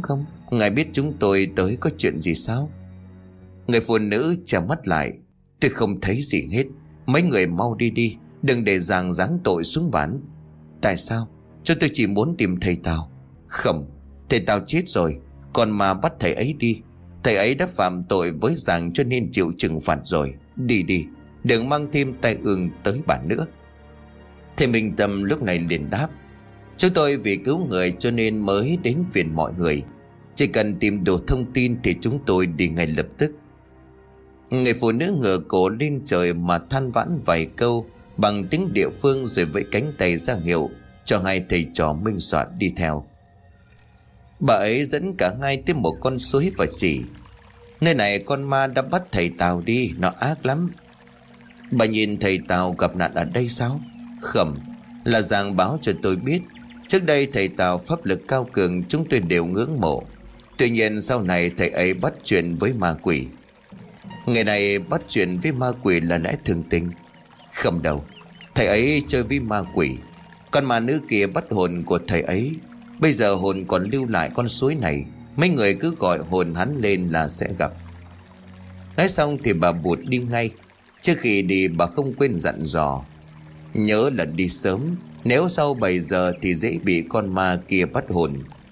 Ngài biết chúng tôi tới có chuyện gì sao? Người phụ nữ chả mắt lại. Tôi không thấy gì hết. Mấy người mau đi đi, đừng để giàng giáng tội xuống bản. Tại sao? Cho tôi chỉ muốn tìm thầy Tào. Không, thầy Tào chết rồi, còn mà bắt thầy ấy đi. Thầy ấy đã phạm tội với giàng cho nên chịu trừng phạt rồi. Đi đi, đừng mang thêm tai ương tới bản nữa. Thầy Minh Tâm lúc này liền đáp: Chúng tôi vì cứu người cho nên mới đến phiền mọi người. Chỉ cần tìm đủ thông tin thì chúng tôi đi ngay lập tức. Người phụ nữ ngửa cổ lên trời mà than vãn vài câu bằng tiếng địa phương, rồi vẫy cánh tay ra hiệu cho hai thầy trò minh soạn đi theo. Bà ấy dẫn cả hai tới một con suối và chỉ: Nơi này con ma đã bắt thầy Tào đi, nó ác lắm. Bà nhìn thầy Tào gặp nạn ở đây sao? Không, là giàng báo cho tôi biết. Trước đây thầy Tào pháp lực cao cường, chúng tôi đều ngưỡng mộ. Tuy nhiên sau này thầy ấy bắt chuyện với ma quỷ. Ngày này bắt chuyện với ma quỷ là lẽ thường tình. Không đâu, thầy ấy chơi với ma quỷ. Con ma nữ kia bắt hồn của thầy ấy. Bây giờ hồn còn lưu lại con suối này. Mấy người cứ gọi hồn hắn lên là sẽ gặp. Nói xong thì bà Bụt đi ngay. Trước khi đi bà không quên dặn dò: Nhớ là đi sớm, nếu sau bảy giờ thì dễ bị con ma kia bắt hồn.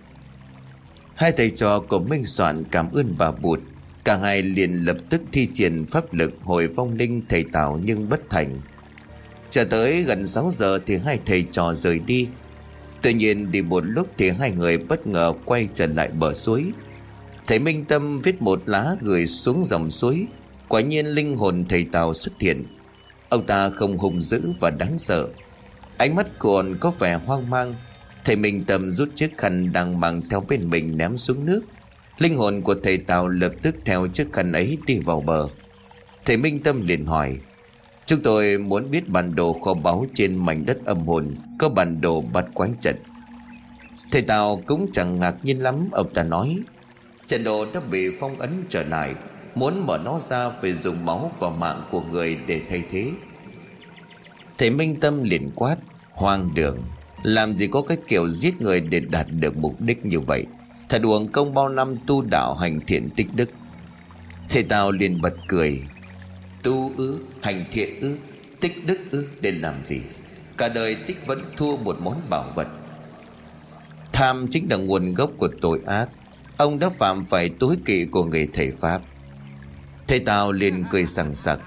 Hai thầy trò của Minh Soạn cảm ơn bà Bụt. Cả hai liền lập tức thi triển pháp lực hồi vong linh thầy Tào nhưng bất thành. Chờ tới gần sáu giờ thì hai thầy trò rời đi. Tuy nhiên đi một lúc thì hai người bất ngờ quay trở lại bờ suối. Thầy Minh Tâm viết một lá gửi xuống dòng suối. Quả nhiên linh hồn thầy Tào xuất hiện. Ông ta không hung dữ và đáng sợ, ánh mắt còn có vẻ hoang mang. Thầy Minh Tâm rút chiếc khăn đang mang theo bên mình ném xuống nước. Linh hồn của thầy Tào lập tức theo chiếc khăn ấy đi vào bờ. Thầy Minh Tâm liền hỏi: Chúng tôi muốn biết bản đồ kho báu trên mảnh đất âm hồn có bản đồ bắt quái trận. Thầy Tào cũng chẳng ngạc nhiên lắm. Ông ta nói: Trận đồ đã bị phong ấn trở lại, muốn mở nó ra phải dùng máu và mạng của người để thay thế. Thầy Minh Tâm liền quát: Hoang đường, làm gì có cái kiểu giết người để đạt được mục đích như vậy. Thật uổng công bao năm tu đạo hành thiện tích đức. Thầy Tào liền bật cười: Tu ư, hành thiện ư, tích đức ư, để làm gì? Cả đời tích vẫn thua một món bảo vật. Tham chính là nguồn gốc của tội ác. Ông đã phạm phải tối kỵ của người thầy Pháp. Thầy Tào liền cười sằng sặc: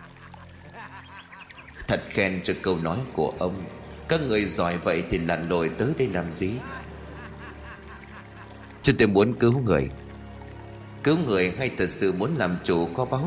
Thật khen cho câu nói của ông. Các người giỏi vậy thì lặn lội tới đây làm gì? Chúng tôi muốn cứu người. Cứu người hay thật sự muốn làm chủ kho báu?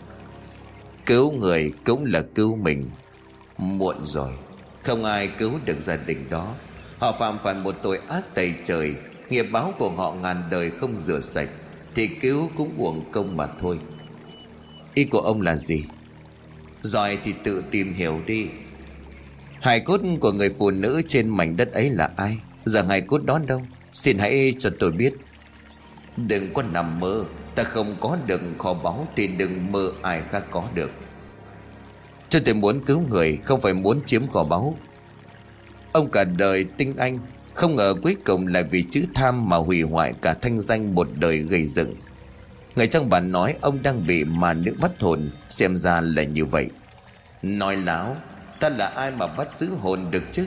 Cứu người cũng là cứu mình. Muộn rồi, không ai cứu được gia đình đó. Họ phạm phải một tội ác tày trời. Nghiệp báo của họ ngàn đời không rửa sạch, thì cứu cũng uổng công mà thôi. Ý của ông là gì? Giỏi thì tự tìm hiểu đi. Hài cốt của người phụ nữ trên mảnh đất ấy là ai? Giờ hài cốt đó đâu? Xin hãy cho tôi biết. Đừng có nằm mơ. Ta không có được kho báu thì đừng mơ ai khác có được. Cho tôi muốn cứu người, không phải muốn chiếm kho báu. Ông cả đời tinh anh, không ngờ cuối cùng lại vì chữ tham mà hủy hoại cả thanh danh một đời gây dựng. Người trong bản nói ông đang bị mà nữ bắt hồn, xem ra là như vậy. Nói láo, ta là ai mà bắt giữ hồn được chứ?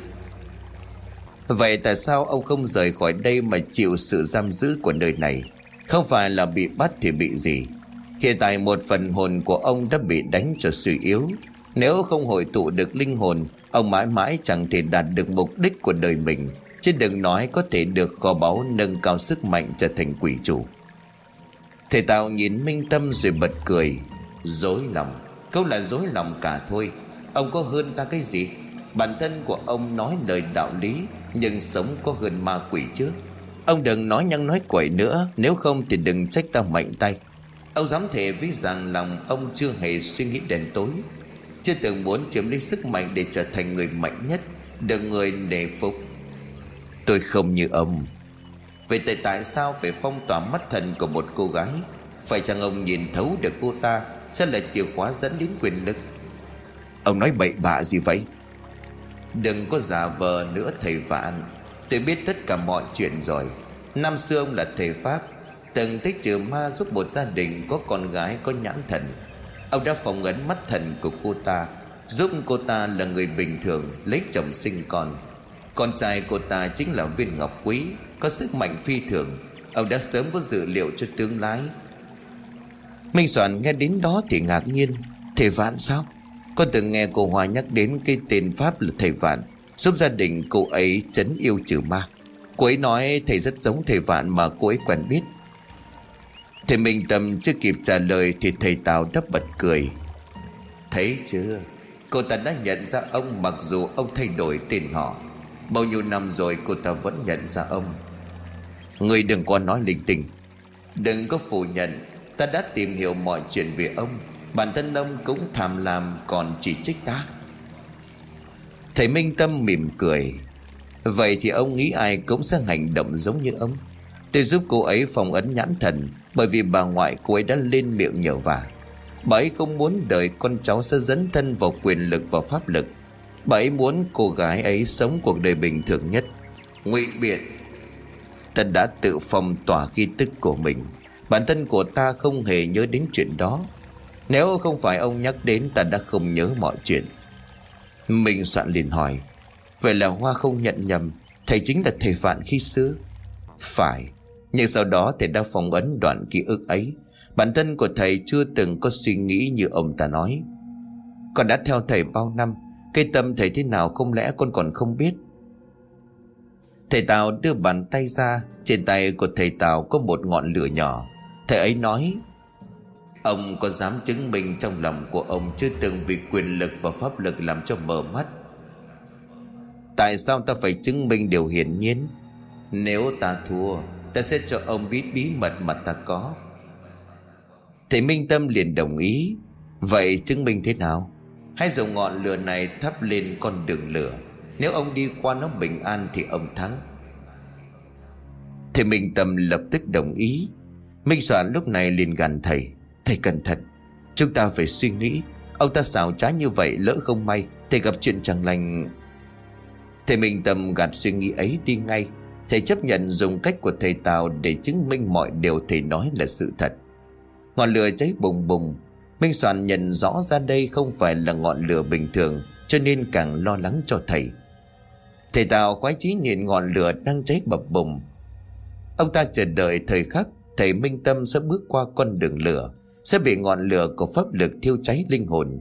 Vậy tại sao ông không rời khỏi đây mà chịu sự giam giữ của nơi này? Không phải là bị bắt thì bị gì? Hiện tại một phần hồn của ông đã bị đánh cho suy yếu. Nếu không hội tụ được linh hồn, ông mãi mãi chẳng thể đạt được mục đích của đời mình. Chứ đừng nói có thể được kho báu nâng cao sức mạnh trở thành quỷ chủ. Thầy Tào nhìn Minh Tâm rồi bật cười. Dối lòng, câu là dối lòng cả thôi. Ông có hơn ta cái gì? Bản thân của ông nói lời đạo lý, nhưng sống có hơn ma quỷ chứ. Ông đừng nói nhăng nói quậy nữa, nếu không thì đừng trách ta mạnh tay. Ông dám thề với rằng lòng ông chưa hề suy nghĩ đen tối, chưa từng muốn chiếm lấy sức mạnh để trở thành người mạnh nhất, được người nể phục. Tôi không như ông. Vậy tại tại sao phải phong tỏa mắt thần của một cô gái? Phải chăng ông nhìn thấu được cô ta sẽ là chìa khóa dẫn đến quyền lực? Ông nói bậy bạ gì vậy? Đừng có giả vờ nữa thầy Vạn. Tôi biết tất cả mọi chuyện rồi. Năm xưa ông là thầy Pháp, Từng thích trừ ma giúp một gia đình có con gái có nhãn thần. Ông đã phong ấn mắt thần của cô ta, giúp cô ta là người bình thường lấy chồng sinh con. Con trai cô ta chính là viên ngọc quý, có sức mạnh phi thường. Ông đã sớm có dự liệu cho tương lai. Minh Soạn nghe đến đó thì ngạc nhiên. Thầy Vạn sao? Con từng nghe cô Hoa nhắc đến cái tên pháp là thầy Vạn, giúp gia đình cô ấy trấn yêu trừ ma. Cô ấy nói thầy rất giống thầy Vạn mà cô ấy quen biết. Thầy Minh Tâm chưa kịp trả lời thì thầy Tào đắp bật cười. Thấy chưa, cô ta đã nhận ra ông mặc dù ông thay đổi tên họ. Bao nhiêu năm rồi cô ta vẫn nhận ra ông. Người đừng có nói linh tinh, đừng có phủ nhận. Ta đã tìm hiểu mọi chuyện về ông. Bản thân ông cũng tham lam còn chỉ trích ta. Thầy Minh Tâm mỉm cười. Vậy thì ông nghĩ ai cũng sẽ hành động giống như ông. Tôi giúp cô ấy phong ấn nhãn thần bởi vì bà ngoại cô ấy đã lên miệng nhờ vả. Bà ấy không muốn đời con cháu sẽ dấn thân vào quyền lực và pháp lực. Bà ấy muốn cô gái ấy sống cuộc đời bình thường nhất. Ngụy biện. Ta đã tự phong tỏa khí tức của mình. Bản thân của ta không hề nhớ đến chuyện đó. Nếu không phải ông nhắc đến, ta đã không nhớ mọi chuyện. Minh Soạn liền hỏi, vậy là Hoa không nhận nhầm, thầy chính là thầy Vạn khi xưa? Phải, nhưng sau đó thầy đã phong ấn đoạn ký ức ấy. Bản thân của thầy chưa từng có suy nghĩ như ông ta nói. Con đã theo thầy bao năm, cái tâm thầy thế nào không lẽ con còn không biết? Thầy Tào đưa bàn tay ra. Trên tay của thầy Tào có một ngọn lửa nhỏ. Thầy ấy nói, ông có dám chứng minh trong lòng của ông chưa từng vì quyền lực và pháp lực làm cho mờ mắt? Tại sao ta phải chứng minh điều hiển nhiên? Nếu ta thua, ta sẽ cho ông biết bí mật mà ta có. Thầy Minh Tâm liền đồng ý. Vậy chứng minh thế nào? Hãy dùng ngọn lửa này thắp lên con đường lửa. Nếu ông đi qua nó bình an thì ông thắng. Thầy Minh Tâm lập tức đồng ý. Minh Soạn lúc này liền gằn thầy, thầy cẩn thận, chúng ta phải suy nghĩ. Ông ta xảo trá như vậy, lỡ không may thầy gặp chuyện chẳng lành. Thầy Minh Tâm gạt suy nghĩ ấy đi ngay. Thầy chấp nhận dùng cách của thầy Tào để chứng minh mọi điều thầy nói là sự thật. Ngọn lửa cháy bùng bùng. Minh Soạn nhận rõ ra đây không phải là ngọn lửa bình thường, cho nên càng lo lắng cho thầy. Thầy Tào khoái chí nhìn ngọn lửa đang cháy bập bùng. Ông ta chờ đợi thời khắc thầy Minh Tâm sẽ bước qua con đường lửa, sẽ bị ngọn lửa của pháp lực thiêu cháy linh hồn.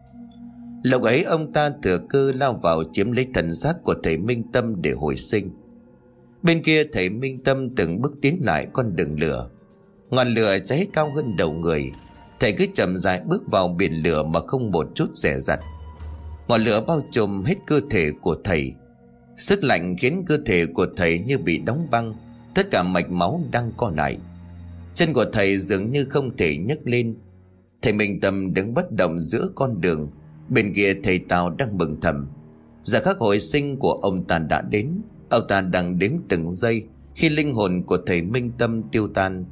Lúc ấy ông ta thừa cơ lao vào chiếm lấy thần xác của thầy Minh Tâm để hồi sinh. Bên kia thầy Minh Tâm từng bước tiến lại con đường lửa. Ngọn lửa cháy cao hơn đầu người. Thầy cứ chậm rãi bước vào biển lửa mà không một chút dè dặt. Ngọn lửa bao trùm hết cơ thể của thầy. Sức lạnh khiến cơ thể của thầy như bị đóng băng. Tất cả mạch máu đang co lại. Chân của thầy dường như không thể nhấc lên. Thầy Minh Tâm đứng bất động giữa con đường. Bên kia thầy Tào đang mừng thầm. Giờ khắc hồi sinh của ông ta đã đến. Ông ta đang đếm từng giây khi linh hồn của thầy Minh Tâm tiêu tan.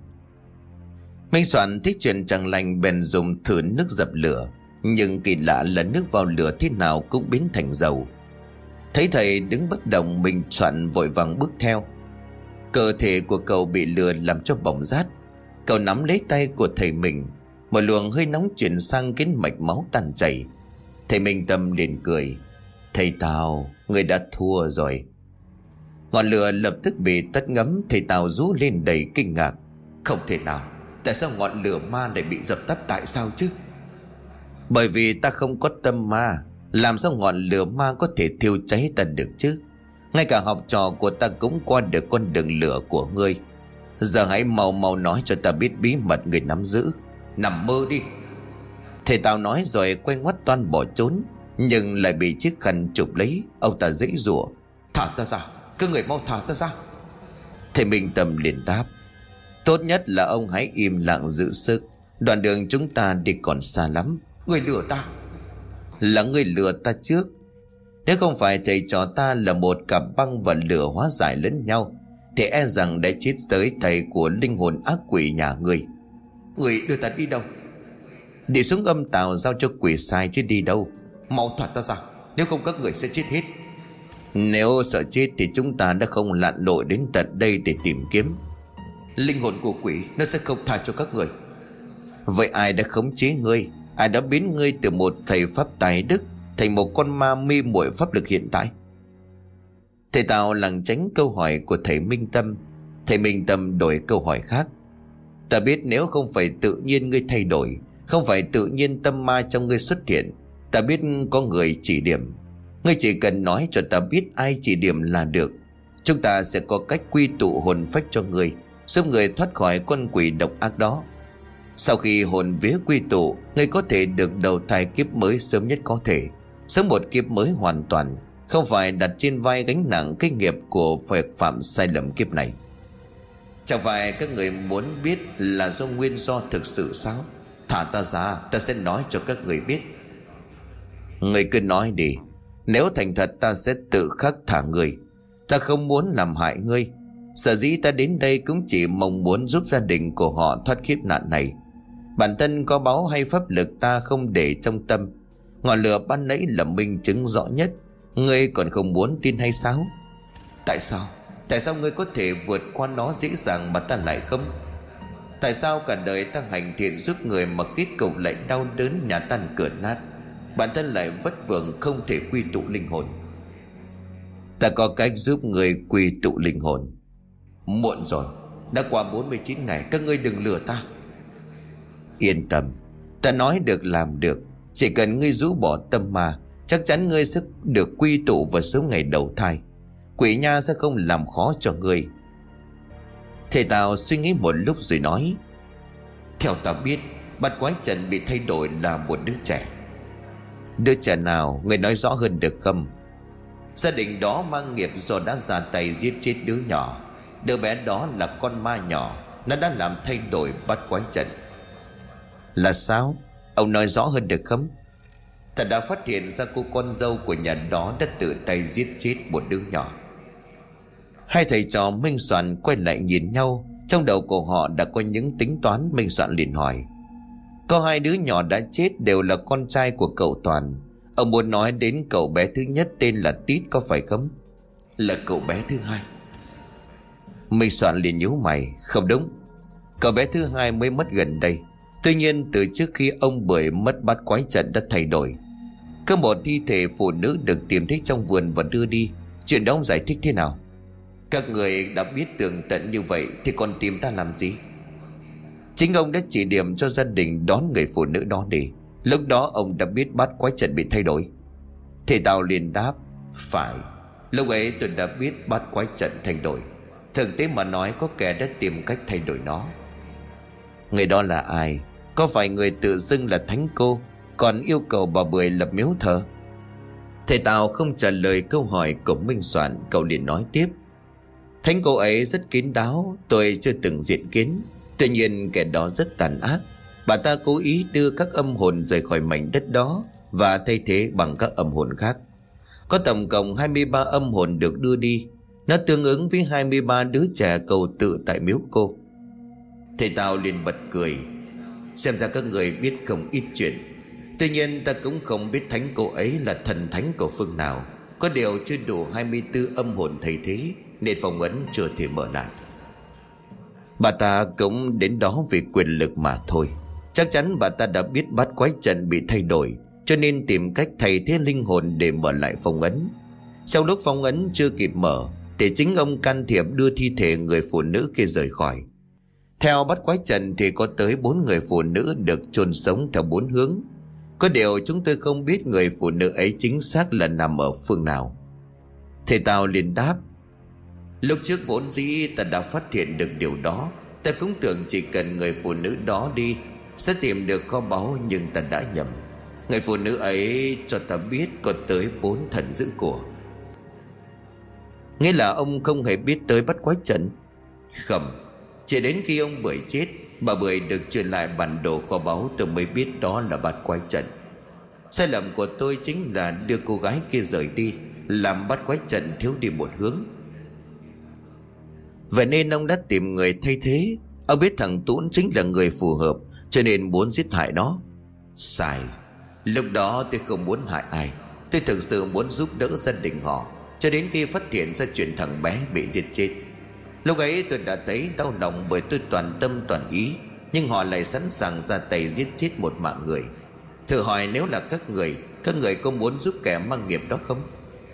Minh Soạn thích chuyện chẳng lành bèn dùng thử nước dập lửa. Nhưng kỳ lạ là nước vào lửa thế nào cũng biến thành dầu. Thấy thầy đứng bất động, Minh Soạn vội vàng bước theo. Cơ thể của cậu bị lửa làm cho bỏng rát. Cậu nắm lấy tay của thầy mình. Một luồng hơi nóng chuyển sang khiến mạch máu tan chảy. Thầy Minh Tâm liền cười, thầy Tào, người đã thua rồi. Ngọn lửa lập tức bị tắt ngấm. Thầy Tào rú lên đầy kinh ngạc. Không thể nào, tại sao ngọn lửa ma lại bị dập tắt? Tại sao chứ? Bởi vì ta không có tâm ma. Làm sao ngọn lửa ma có thể thiêu cháy ta được chứ? Ngay cả học trò của ta cũng qua được con đường lửa của ngươi. Giờ hãy mau mau nói cho ta biết bí mật người nắm giữ. Nằm mơ đi. Thầy Tào nói rồi quay ngoắt toan bỏ trốn. Nhưng lại bị chiếc khăn chụp lấy. Ông ta giãy giụa. Thả ta ra, cứ người mau thả ta ra. Thầy Minh Tâm liền đáp, tốt nhất là ông hãy im lặng giữ sức. Đoạn đường chúng ta đi còn xa lắm. Người lừa ta? Là người lừa ta trước. Nếu không phải thầy trò ta là một cặp băng và lửa hóa giải lẫn nhau, thì e rằng đã chết tới tay của linh hồn ác quỷ nhà người. Người đưa ta đi đâu? Đi xuống âm tào giao cho quỷ sai chứ đi đâu. Mau thoát ta ra, nếu không các người sẽ chết hết. Nếu sợ chết thì chúng ta đã không lặn lội đến tận đây để tìm kiếm. Linh hồn của quỷ nó sẽ không tha cho các người. Vậy ai đã khống chế ngươi? Ai đã biến ngươi từ một thầy pháp tài đức thành một con ma mê muội pháp lực hiện tại? Thầy Tào lảng tránh câu hỏi của thầy Minh Tâm. Thầy Minh Tâm đổi câu hỏi khác. Ta biết nếu không phải tự nhiên ngươi thay đổi, không phải tự nhiên tâm ma trong ngươi xuất hiện, ta biết có người chỉ điểm. Ngươi chỉ cần nói cho ta biết ai chỉ điểm là được. Chúng ta sẽ có cách quy tụ hồn phách cho ngươi, giúp người thoát khỏi con quỷ độc ác đó. Sau khi hồn vía quy tụ, ngươi có thể được đầu thai kiếp mới sớm nhất có thể, sống một kiếp mới hoàn toàn, không phải đặt trên vai gánh nặng cái nghiệp của việc phạm sai lầm kiếp này. Chẳng phải các người muốn biết là do nguyên do thực sự sao? Thả ta ra, ta sẽ nói cho các người biết. Người cứ nói đi. Nếu thành thật ta sẽ tự khắc thả người. Ta không muốn làm hại ngươi. Sở dĩ ta đến đây cũng chỉ mong muốn giúp gia đình của họ thoát kiếp nạn này. Bản thân có báu hay pháp lực ta không để trong tâm. Ngọn lửa ban nãy là minh chứng rõ nhất. Ngươi còn không muốn tin hay sao? Tại sao? Tại sao ngươi có thể vượt qua nó dễ dàng mà ta lại không? Tại sao cả đời ta hành thiện giúp người mà kết cục lại đau đớn nhà tan cửa nát, bản thân lại vất vưởng không thể quy tụ linh hồn? Ta có cách giúp người quy tụ linh hồn. Muộn rồi, đã qua bốn mươi chín ngày, các ngươi đừng lừa ta. Yên tâm, ta nói được làm được. Chỉ cần ngươi rũ bỏ tâm ma, chắc chắn ngươi sẽ được quy tụ vào sớm ngày đầu thai. Quỷ nha sẽ không làm khó cho ngươi. Thầy Tào suy nghĩ một lúc rồi nói: Theo ta biết, bát quái trận bị thay đổi là một đứa trẻ. Đứa trẻ nào? Người nói rõ hơn được không? Gia đình đó mang nghiệp do đã ra tay giết chết đứa nhỏ. Đứa bé đó là con ma nhỏ, nó đã làm thay đổi bát quái trận. Là sao? Ông nói rõ hơn được không? Ta đã phát hiện ra cô con dâu của nhà đó đã tự tay giết chết một đứa nhỏ. Hai thầy trò Minh Soạn quay lại nhìn nhau. Trong đầu của họ đã có những tính toán. Minh Soạn liền hỏi: Có hai đứa nhỏ đã chết đều là con trai của cậu Toàn. Ông muốn nói đến cậu bé thứ nhất tên là Tít có phải không? Là cậu bé thứ hai. Minh Soạn liền nhíu mày: Không đúng, cậu bé thứ hai mới mất gần đây. Tuy nhiên từ trước khi ông Bưởi mất bát quái trận đã thay đổi. Có một thi thể phụ nữ được tìm thấy trong vườn và đưa đi. Chuyện đó ông giải thích thế nào? Các người đã biết tường tận như vậy thì còn tìm ta làm gì? Chính ông đã chỉ điểm cho gia đình đón người phụ nữ đó đi. Lúc đó ông đã biết bát quái trận bị thay đổi. Thầy Tào liền đáp: Phải, lúc ấy tôi đã biết bát quái trận thay đổi. Thực tế mà nói, có kẻ đã tìm cách thay đổi nó. Người đó là ai? Có phải người tự xưng là thánh cô, còn yêu cầu bà Bưởi lập miếu thờ? Thầy Tào không trả lời câu hỏi của Minh Soạn. Cậu liền nói tiếp: Thánh cô ấy rất kín đáo, tôi chưa từng diện kiến. Tuy nhiên kẻ đó rất tàn ác. Bà ta cố ý đưa các âm hồn rời khỏi mảnh đất đó và thay thế bằng các âm hồn khác. Có tổng cộng hai mươi ba âm hồn được đưa đi. Nó tương ứng với hai mươi ba đứa trẻ cầu tự tại miếu cô. Thầy Tào liền bật cười: Xem ra các người biết không ít chuyện. Tuy nhiên ta cũng không biết thánh cô ấy là thần thánh của phương nào. Có điều chưa đủ hai mươi tư âm hồn thay thế, nên phong ấn chưa thể mở lại. Bà ta cũng đến đó vì quyền lực mà thôi. Chắc chắn bà ta đã biết bát quái trận bị thay đổi, cho nên tìm cách thay thế linh hồn để mở lại phong ấn. Trong lúc phong ấn chưa kịp mở thì chính ông can thiệp đưa thi thể người phụ nữ kia rời khỏi. Theo bát quái trận thì có tới bốn người phụ nữ được chôn sống theo bốn hướng. Có điều chúng tôi không biết người phụ nữ ấy chính xác là nằm ở phương nào. Thầy Tào liền đáp: Lúc trước vốn dĩ ta đã phát hiện được điều đó. Ta cũng tưởng chỉ cần người phụ nữ đó đi sẽ tìm được kho báu, nhưng ta đã nhầm. Người phụ nữ ấy cho ta biết có tới bốn thần giữ của. Nghĩa là ông không hề biết tới bát quái trận? Không, chỉ đến khi ông Bưởi chết, bà Bưởi được truyền lại bản đồ kho báu, tôi mới biết đó là bát quái trận. Sai lầm của tôi chính là đưa cô gái kia rời đi, làm bát quái trận thiếu đi một hướng. Vậy nên ông đã tìm người thay thế. Ông biết thằng Tún chính là người phù hợp, cho nên muốn giết hại nó. Sai. Lúc đó tôi không muốn hại ai. Tôi thực sự muốn giúp đỡ gia đình họ, cho đến khi phát hiện ra chuyện thằng bé bị giết chết. Lúc ấy tôi đã thấy đau lòng bởi tôi toàn tâm toàn ý, nhưng họ lại sẵn sàng ra tay giết chết một mạng người. Thử hỏi nếu là các người, các người có muốn giúp kẻ mang nghiệp đó không?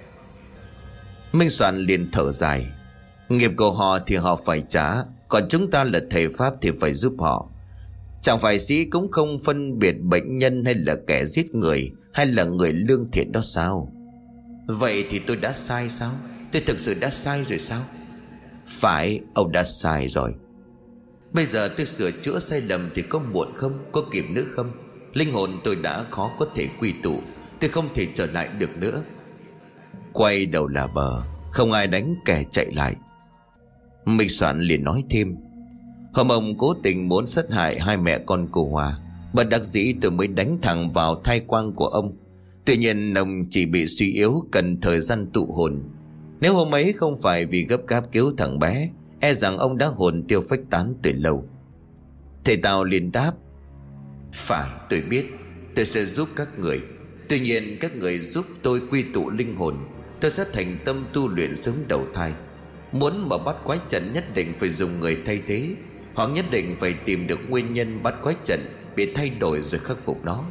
Minh Soạn liền thở dài. Nghiệp của họ thì họ phải trả, còn chúng ta là thầy Pháp thì phải giúp họ. Chẳng phải sĩ cũng không phân biệt bệnh nhân hay là kẻ giết người, hay là người lương thiện đó sao? Vậy thì tôi đã sai sao? Tôi thực sự đã sai rồi sao? Phải, ông đã sai rồi. Bây giờ tôi sửa chữa sai lầm thì có muộn không? Có kịp nữa không? Linh hồn tôi đã khó có thể quy tụ, tôi không thể trở lại được nữa. Quay đầu là bờ, không ai đánh kẻ chạy lại. Minh Soạn liền nói thêm. Hôm ông cố tình muốn sát hại hai mẹ con cô Hòa, bất đắc dĩ tôi mới đánh thẳng vào thai quang của ông. Tuy nhiên ông chỉ bị suy yếu, cần thời gian tụ hồn. Nếu hôm ấy không phải vì gấp gáp cứu thằng bé, e rằng ông đã hồn tiêu phách tán từ lâu. Thầy Tào liền đáp. Phải, tôi biết, tôi sẽ giúp các người. Tuy nhiên các người giúp tôi quy tụ linh hồn, tôi sẽ thành tâm tu luyện sớm đầu thai. Muốn mà bắt quái trận nhất định phải dùng người thay thế, hoặc nhất định phải tìm được nguyên nhân bắt quái trận bị thay đổi rồi khắc phục nó.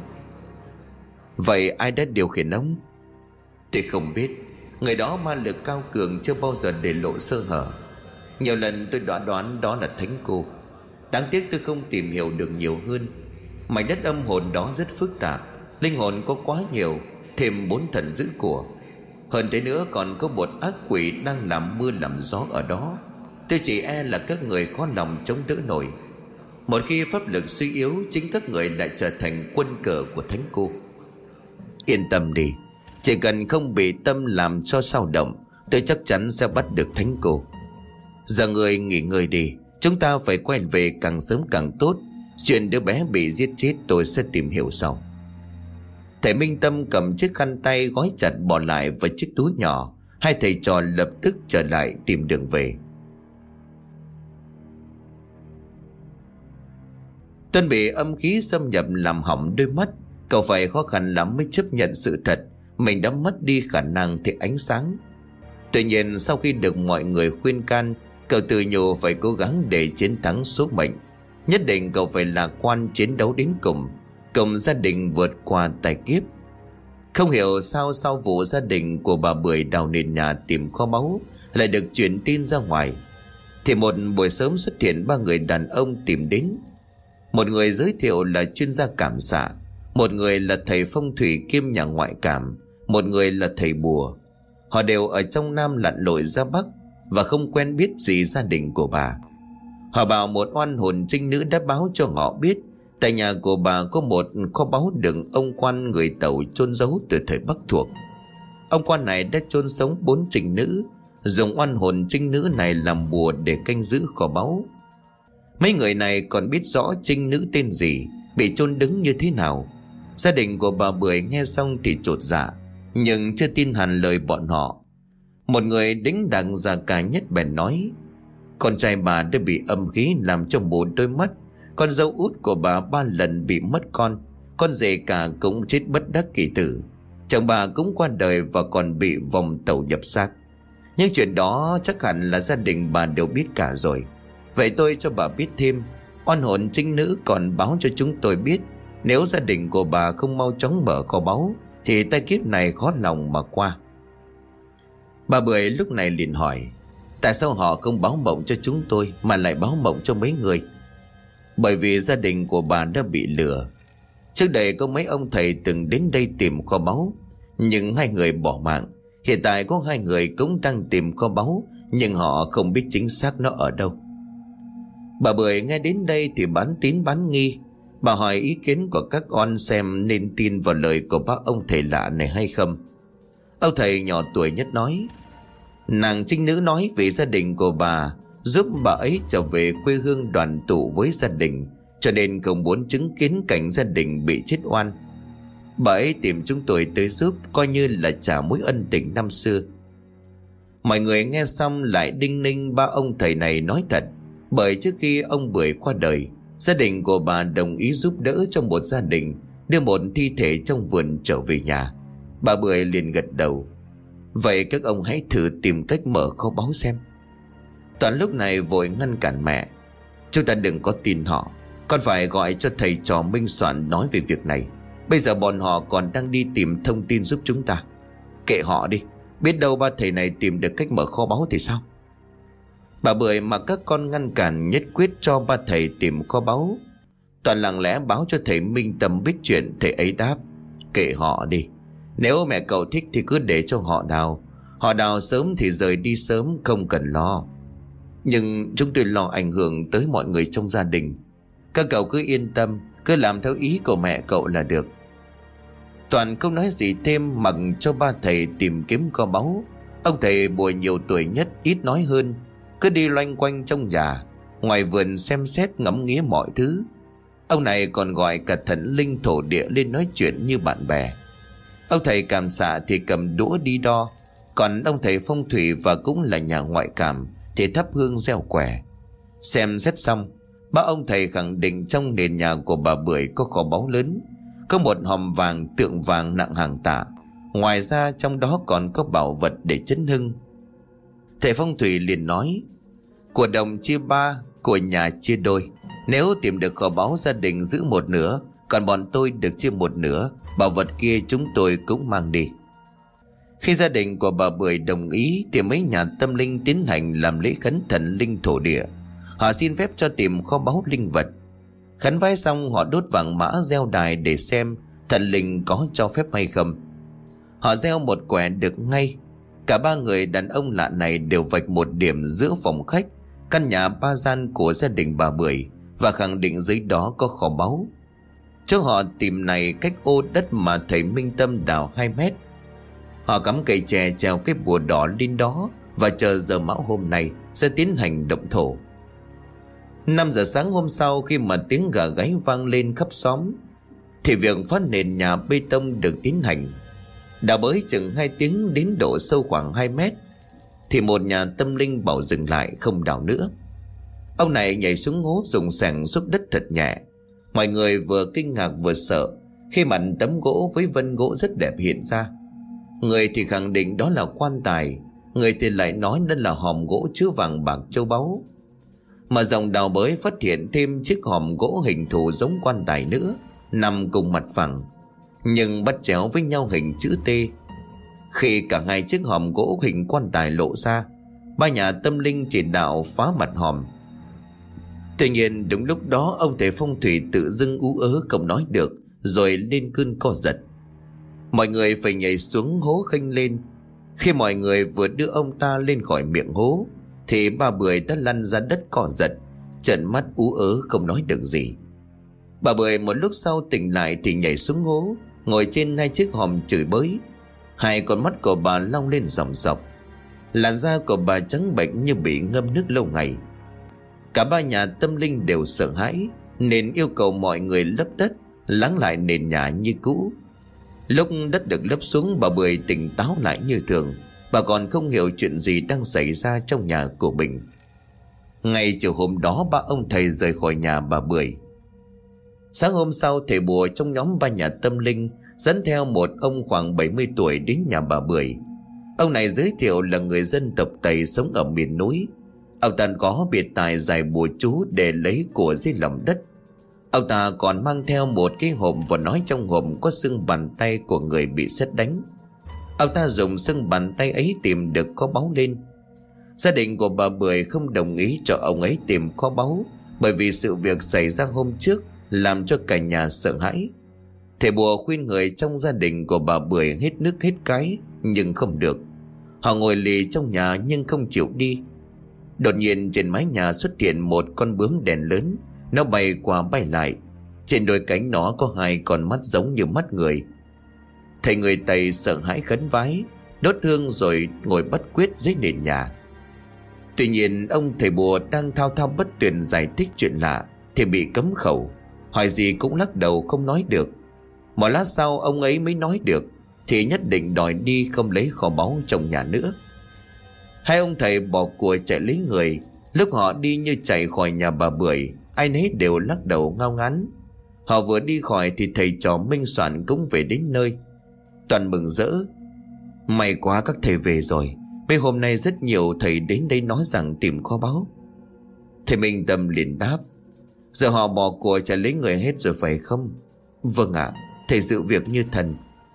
Vậy ai đã điều khiển ông? Tôi không biết. Người đó ma lực cao cường, chưa bao giờ để lộ sơ hở. Nhiều lần tôi đoán đoán đó là Thánh Cô. Đáng tiếc tôi không tìm hiểu được nhiều hơn. Mảnh đất âm hồn đó rất phức tạp, linh hồn có quá nhiều, thêm bốn thần giữ của. Hơn thế nữa còn có một ác quỷ đang làm mưa làm gió ở đó. Tôi chỉ e là các người khó lòng chống đỡ nổi. Một khi pháp lực suy yếu, chính các người lại trở thành quân cờ của Thánh Cô. Yên tâm đi, chỉ cần không bị tâm làm cho sao động, tôi chắc chắn sẽ bắt được Thánh Cô. Giờ người nghỉ ngơi đi, chúng ta phải quay về càng sớm càng tốt. Chuyện đứa bé bị giết chết tôi sẽ tìm hiểu sau. Thầy Minh Tâm cầm chiếc khăn tay gói chặt bỏ lại vào chiếc túi nhỏ. Hai thầy trò lập tức trở lại tìm đường về. Tuân bị âm khí xâm nhập làm hỏng đôi mắt. Cậu phải khó khăn lắm mới chấp nhận sự thật mình đã mất đi khả năng thấy ánh sáng. Tuy nhiên sau khi được mọi người khuyên can, cậu tự nhủ phải cố gắng để chiến thắng số mệnh. Nhất định cậu phải lạc quan chiến đấu đến cùng, cùng gia đình vượt qua tai kiếp. Không hiểu sao sau vụ gia đình của bà Bưởi đào nền nhà tìm kho báu lại được truyền tin ra ngoài, thì một buổi sớm xuất hiện ba người đàn ông tìm đến. Một người giới thiệu là chuyên gia cảm xạ, một người là thầy phong thủy kiêm nhà ngoại cảm, một người là thầy bùa. Họ đều ở trong Nam lặn lội ra Bắc và không quen biết gì gia đình của bà. Họ bảo một oan hồn trinh nữ đã báo cho họ biết tại nhà của bà có một kho báu đựng ông quan người Tàu chôn giấu từ thời Bắc thuộc. Ông quan này đã chôn sống bốn trinh nữ, dùng oan hồn trinh nữ này làm bùa để canh giữ kho báu. Mấy người này còn biết rõ trinh nữ tên gì, bị chôn đứng như thế nào. Gia đình của bà Bưởi nghe xong thì chột dạ, nhưng chưa tin hẳn lời bọn họ. Một người đính đặng già cả nhất bèn nói: con trai bà đã bị âm khí làm cho mù đôi mắt, con dâu út của bà ba lần bị mất con, con rể cả cũng chết bất đắc kỳ tử, chồng bà cũng qua đời và còn bị vòng tàu nhập xác. Nhưng chuyện đó chắc hẳn là gia đình bà đều biết cả rồi. Vậy tôi cho bà biết thêm, oan hồn trinh nữ còn báo cho chúng tôi biết, nếu gia đình của bà không mau chóng mở kho báu thì tai kiếp này khó lòng mà qua. Bà Bưởi lúc này liền hỏi: tại sao họ không báo mộng cho chúng tôi mà lại báo mộng cho mấy người? Bởi vì gia đình của bà đã bị lừa. Trước đây có mấy ông thầy từng đến đây tìm kho báu, nhưng hai người bỏ mạng. Hiện tại có hai người cũng đang tìm kho báu, nhưng họ không biết chính xác nó ở đâu. Bà Bưởi nghe đến đây thì bán tín bán nghi. Bà hỏi ý kiến của các con xem nên tin vào lời của bác ông thầy lạ này hay không. Ông thầy nhỏ tuổi nhất nói: nàng trinh nữ nói vì gia đình của bà giúp bà ấy trở về quê hương đoàn tụ với gia đình, cho nên không muốn chứng kiến cảnh gia đình bị chết oan. Bà ấy tìm chúng tôi tới giúp, coi như là trả mối ân tình năm xưa. Mọi người nghe xong lại đinh ninh ba ông thầy này nói thật. Bởi trước khi ông Bưởi qua đời, gia đình của bà đồng ý giúp đỡ cho một gia đình đưa một thi thể trong vườn trở về nhà. Bà Bưởi liền gật đầu: vậy các ông hãy thử tìm cách mở kho báu xem. Toàn lúc này vội ngăn cản mẹ. Chúng ta đừng có tin họ. Con phải gọi cho thầy trò minh soạn nói về việc này. Bây giờ bọn họ còn đang đi tìm thông tin giúp chúng ta. Kệ họ đi. Biết đâu ba thầy này tìm được cách mở kho báu thì sao? Bà Bưởi mà các con ngăn cản, nhất quyết cho ba thầy tìm kho báu. Toàn lặng lẽ báo cho thầy Minh Tâm biết chuyện. Thầy ấy đáp: kệ họ đi. Nếu mẹ cậu thích thì cứ để cho họ đào. Họ đào sớm thì rời đi sớm, không cần lo. Nhưng chúng tôi lo ảnh hưởng tới mọi người trong gia đình. Các cậu cứ yên tâm, cứ làm theo ý của mẹ cậu là được. Toàn không nói gì thêm, mặc cho ba thầy tìm kiếm kho báu. Ông thầy Bùi nhiều tuổi nhất, ít nói hơn, cứ đi loanh quanh trong nhà, ngoài vườn xem xét ngắm nghía mọi thứ. Ông này còn gọi cả thần linh thổ địa lên nói chuyện như bạn bè. Ông thầy cảm xạ thì cầm đũa đi đo, còn ông thầy phong thủy và cũng là nhà ngoại cảm thì thắp hương gieo quẻ. Xem xét xong, ba ông thầy khẳng định trong nền nhà của bà Bưởi có kho báu lớn, có một hòm vàng tượng vàng nặng hàng tạ. Ngoài ra trong đó còn có bảo vật để chấn hưng. Thầy phong thủy liền nói: của đồng chia ba, của nhà chia đôi. Nếu tìm được kho báu, gia đình giữ một nửa, còn bọn tôi được chia một nửa. Bảo vật kia chúng tôi cũng mang đi. Khi gia đình của bà Bưởi đồng ý thì mấy nhà tâm linh tiến hành làm lễ khấn thần linh thổ địa. Họ xin phép cho tìm kho báu linh vật. Khấn vái xong, họ đốt vàng mã gieo đài để xem thần linh có cho phép hay không. Họ gieo một quẻ được ngay. Cả ba người đàn ông lạ này đều vạch một điểm giữa phòng khách, căn nhà ba gian của gia đình bà Bưởi, và khẳng định dưới đó có kho báu. Chỗ họ tìm này cách ô đất mà thầy Minh Tâm đào hai mét. Họ cắm cây chè treo cái bùa đỏ lên đó và chờ giờ mão hôm nay sẽ tiến hành động thổ. Năm giờ sáng hôm sau, khi mà tiếng gà gáy vang lên khắp xóm, thì việc phát nền nhà bê tông được tiến hành. Đào bới chừng hai tiếng đến độ sâu khoảng hai mét thì một nhà tâm linh bảo dừng lại, không đào nữa. Ông này nhảy xuống hố dùng xẻng xúc đất thật nhẹ. Mọi người vừa kinh ngạc vừa sợ khi mặt tấm gỗ với vân gỗ rất đẹp hiện ra. Người thì khẳng định đó là quan tài, người thì lại nói đó là hòm gỗ chứa vàng bạc châu báu. Mà dòng đào bới phát hiện thêm chiếc hòm gỗ hình thù giống quan tài nữa, nằm cùng mặt phẳng nhưng bắt chéo với nhau hình chữ T. Khi cả hai chiếc hòm gỗ hình quan tài lộ ra, ba nhà tâm linh chỉ đạo phá mặt hòm. Tuy nhiên đúng lúc đó, ông thầy phong thủy tự dưng ú ớ không nói được, rồi lên cơn co giật. Mọi người phải nhảy xuống hố khênh lên. Khi mọi người vừa đưa ông ta lên khỏi miệng hố thì bà Bưởi đã lăn ra đất co giật, trợn mắt ú ớ không nói được gì. Bà Bưởi một lúc sau tỉnh lại thì nhảy xuống hố, ngồi trên hai chiếc hòm chửi bới. Hai con mắt của bà long lên ròng rọc. Làn da của bà trắng bệch như bị ngâm nước lâu ngày. Cả ba nhà tâm linh đều sợ hãi nên yêu cầu mọi người lấp đất, láng lại nền nhà như cũ. Lúc đất được lấp xuống, bà Bưởi tỉnh táo lại như thường. Bà còn không hiểu chuyện gì đang xảy ra trong nhà của mình. Ngay chiều hôm đó, ba ông thầy rời khỏi nhà bà Bưởi. Sáng hôm sau, thầy bùa trong nhóm ba nhà tâm linh dẫn theo một ông khoảng bảy mươi tuổi đến nhà bà Bưởi. Ông này giới thiệu là người dân tộc Tây sống ở miền núi. Ông ta có biệt tài giải bùa chú để lấy của dưới lòng đất. Ông ta còn mang theo một cái hộp và nói trong hộp có xương bàn tay của người bị sét đánh. Ông ta dùng xương bàn tay ấy tìm được kho báu lên. Gia đình của bà Bưởi không đồng ý cho ông ấy tìm kho báu, bởi vì sự việc xảy ra hôm trước làm cho cả nhà sợ hãi. Thầy bùa khuyên người trong gia đình của bà Bưởi hết nước hết cái, nhưng không được. Họ ngồi lì trong nhà nhưng không chịu đi. Đột nhiên trên mái nhà xuất hiện một con bướm đèn lớn. Nó bay qua bay lại. Trên đôi cánh nó có hai con mắt giống như mắt người. Thầy người Tây sợ hãi khấn vái, đốt hương rồi ngồi bắt quyết dưới nền nhà. Tuy nhiên ông thầy bùa đang thao thao bất tuyệt giải thích chuyện lạ thì bị cấm khẩu, hỏi gì cũng lắc đầu không nói được. Một lát sau ông ấy mới nói được, thì nhất định đòi đi không lấy kho báu trong nhà nữa. Hai ông thầy bỏ của chạy lấy người. Lúc họ đi như chạy khỏi nhà bà Bưởi, ai nấy đều lắc đầu ngao ngán. Họ vừa đi khỏi thì thầy trò Minh Soạn cũng về đến nơi. Toàn mừng rỡ: may quá các thầy về rồi, Mấy hôm nay rất nhiều thầy đến đây nói rằng tìm kho báu. Thầy Minh Tâm liền đáp: Giờ họ bỏ của trả lấy người hết rồi phải không? Vâng ạ, thầy dự việc như thần.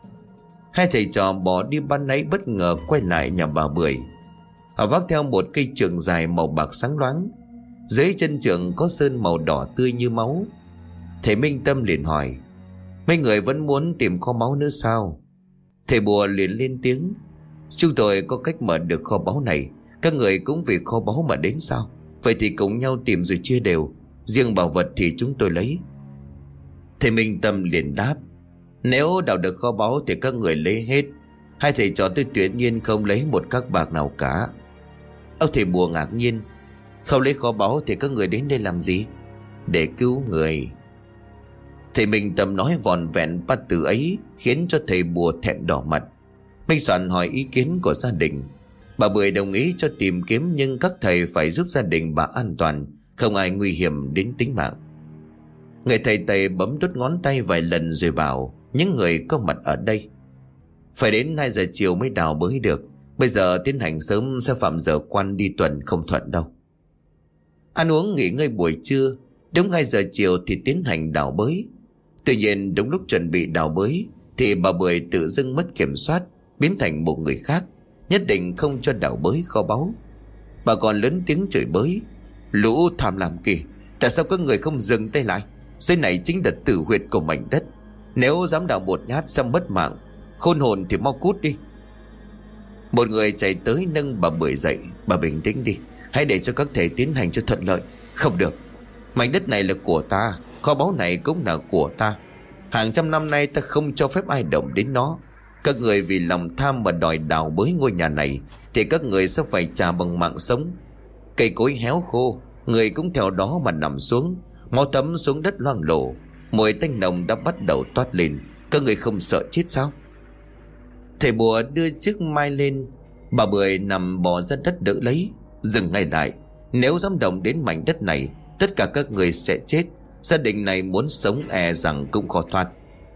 Hai thầy trò bỏ đi ban nãy bất ngờ quay lại nhà bà Bưởi. Họ vác theo một cây chưởng dài màu bạc sáng loáng. Dưới chân chưởng có sơn màu đỏ tươi như máu. Thầy Minh Tâm liền hỏi: Mấy người vẫn muốn tìm kho báu nữa sao? Thầy Bùa liền lên tiếng: Chúng tôi có cách mở được kho báu này. Các người cũng vì kho báu mà đến sao? Vậy thì cùng nhau tìm rồi chia đều. Riêng bảo vật thì chúng tôi lấy. Thầy Minh Tâm liền đáp: Nếu đào được kho báu thì các người lấy hết. Hai thầy trò tôi tuyệt nhiên không lấy một các bạc nào cả. Ông thầy Bùa ngạc nhiên: Không lấy kho báu thì các người đến đây làm gì? Để cứu người. Thầy Minh Tâm nói vòn vẹn ba từ ấy khiến cho thầy Bùa thẹn đỏ mặt. Minh Soạn hỏi ý kiến của gia đình. Bà Bưởi đồng ý cho tìm kiếm, nhưng các thầy phải giúp gia đình bà an toàn, không ai nguy hiểm đến tính mạng. Người thầy Tây bấm đốt ngón tay vài lần rồi bảo những người có mặt ở đây: Phải đến hai giờ chiều mới đào bới được. Bây giờ tiến hành sớm sẽ phạm giờ quan đi tuần không thuận đâu. Ăn uống nghỉ ngơi buổi trưa, đúng hai giờ chiều thì tiến hành đào bới. Tuy nhiên đúng lúc chuẩn bị đào bới thì bà Bưởi tự dưng mất kiểm soát, biến thành một người khác, nhất định không cho đào bới kho báu. Bà còn lớn tiếng chửi bới: Lũ tham lam kì, tại sao các người không dừng tay lại? Dưới này chính là tử huyệt của mảnh đất. Nếu dám đào một nhát xong mất mạng, khôn hồn thì mau cút đi. Một người chạy tới nâng bà Bưởi dậy: Bà bình tĩnh đi, hãy để cho các thầy tiến hành cho thuận lợi. Không được, mảnh đất này là của ta, kho báu này cũng là của ta. Hàng trăm năm nay ta không cho phép ai động đến nó. Các người vì lòng tham mà đòi đào bới ngôi nhà này thì các người sẽ phải trả bằng mạng sống. Cây cối héo khô, người cũng theo đó mà nằm xuống, máu thấm xuống đất loang lổ, mùi tanh nồng đã bắt đầu toát lên. Các người không sợ chết sao? Thầy Bùa đưa chiếc mai lên. Bà Bưởi nằm bò ra đất đỡ lấy: Dừng ngay lại, nếu dám động đến mảnh đất này, tất cả các người sẽ chết. Gia đình này muốn sống e rằng cũng khó thoát.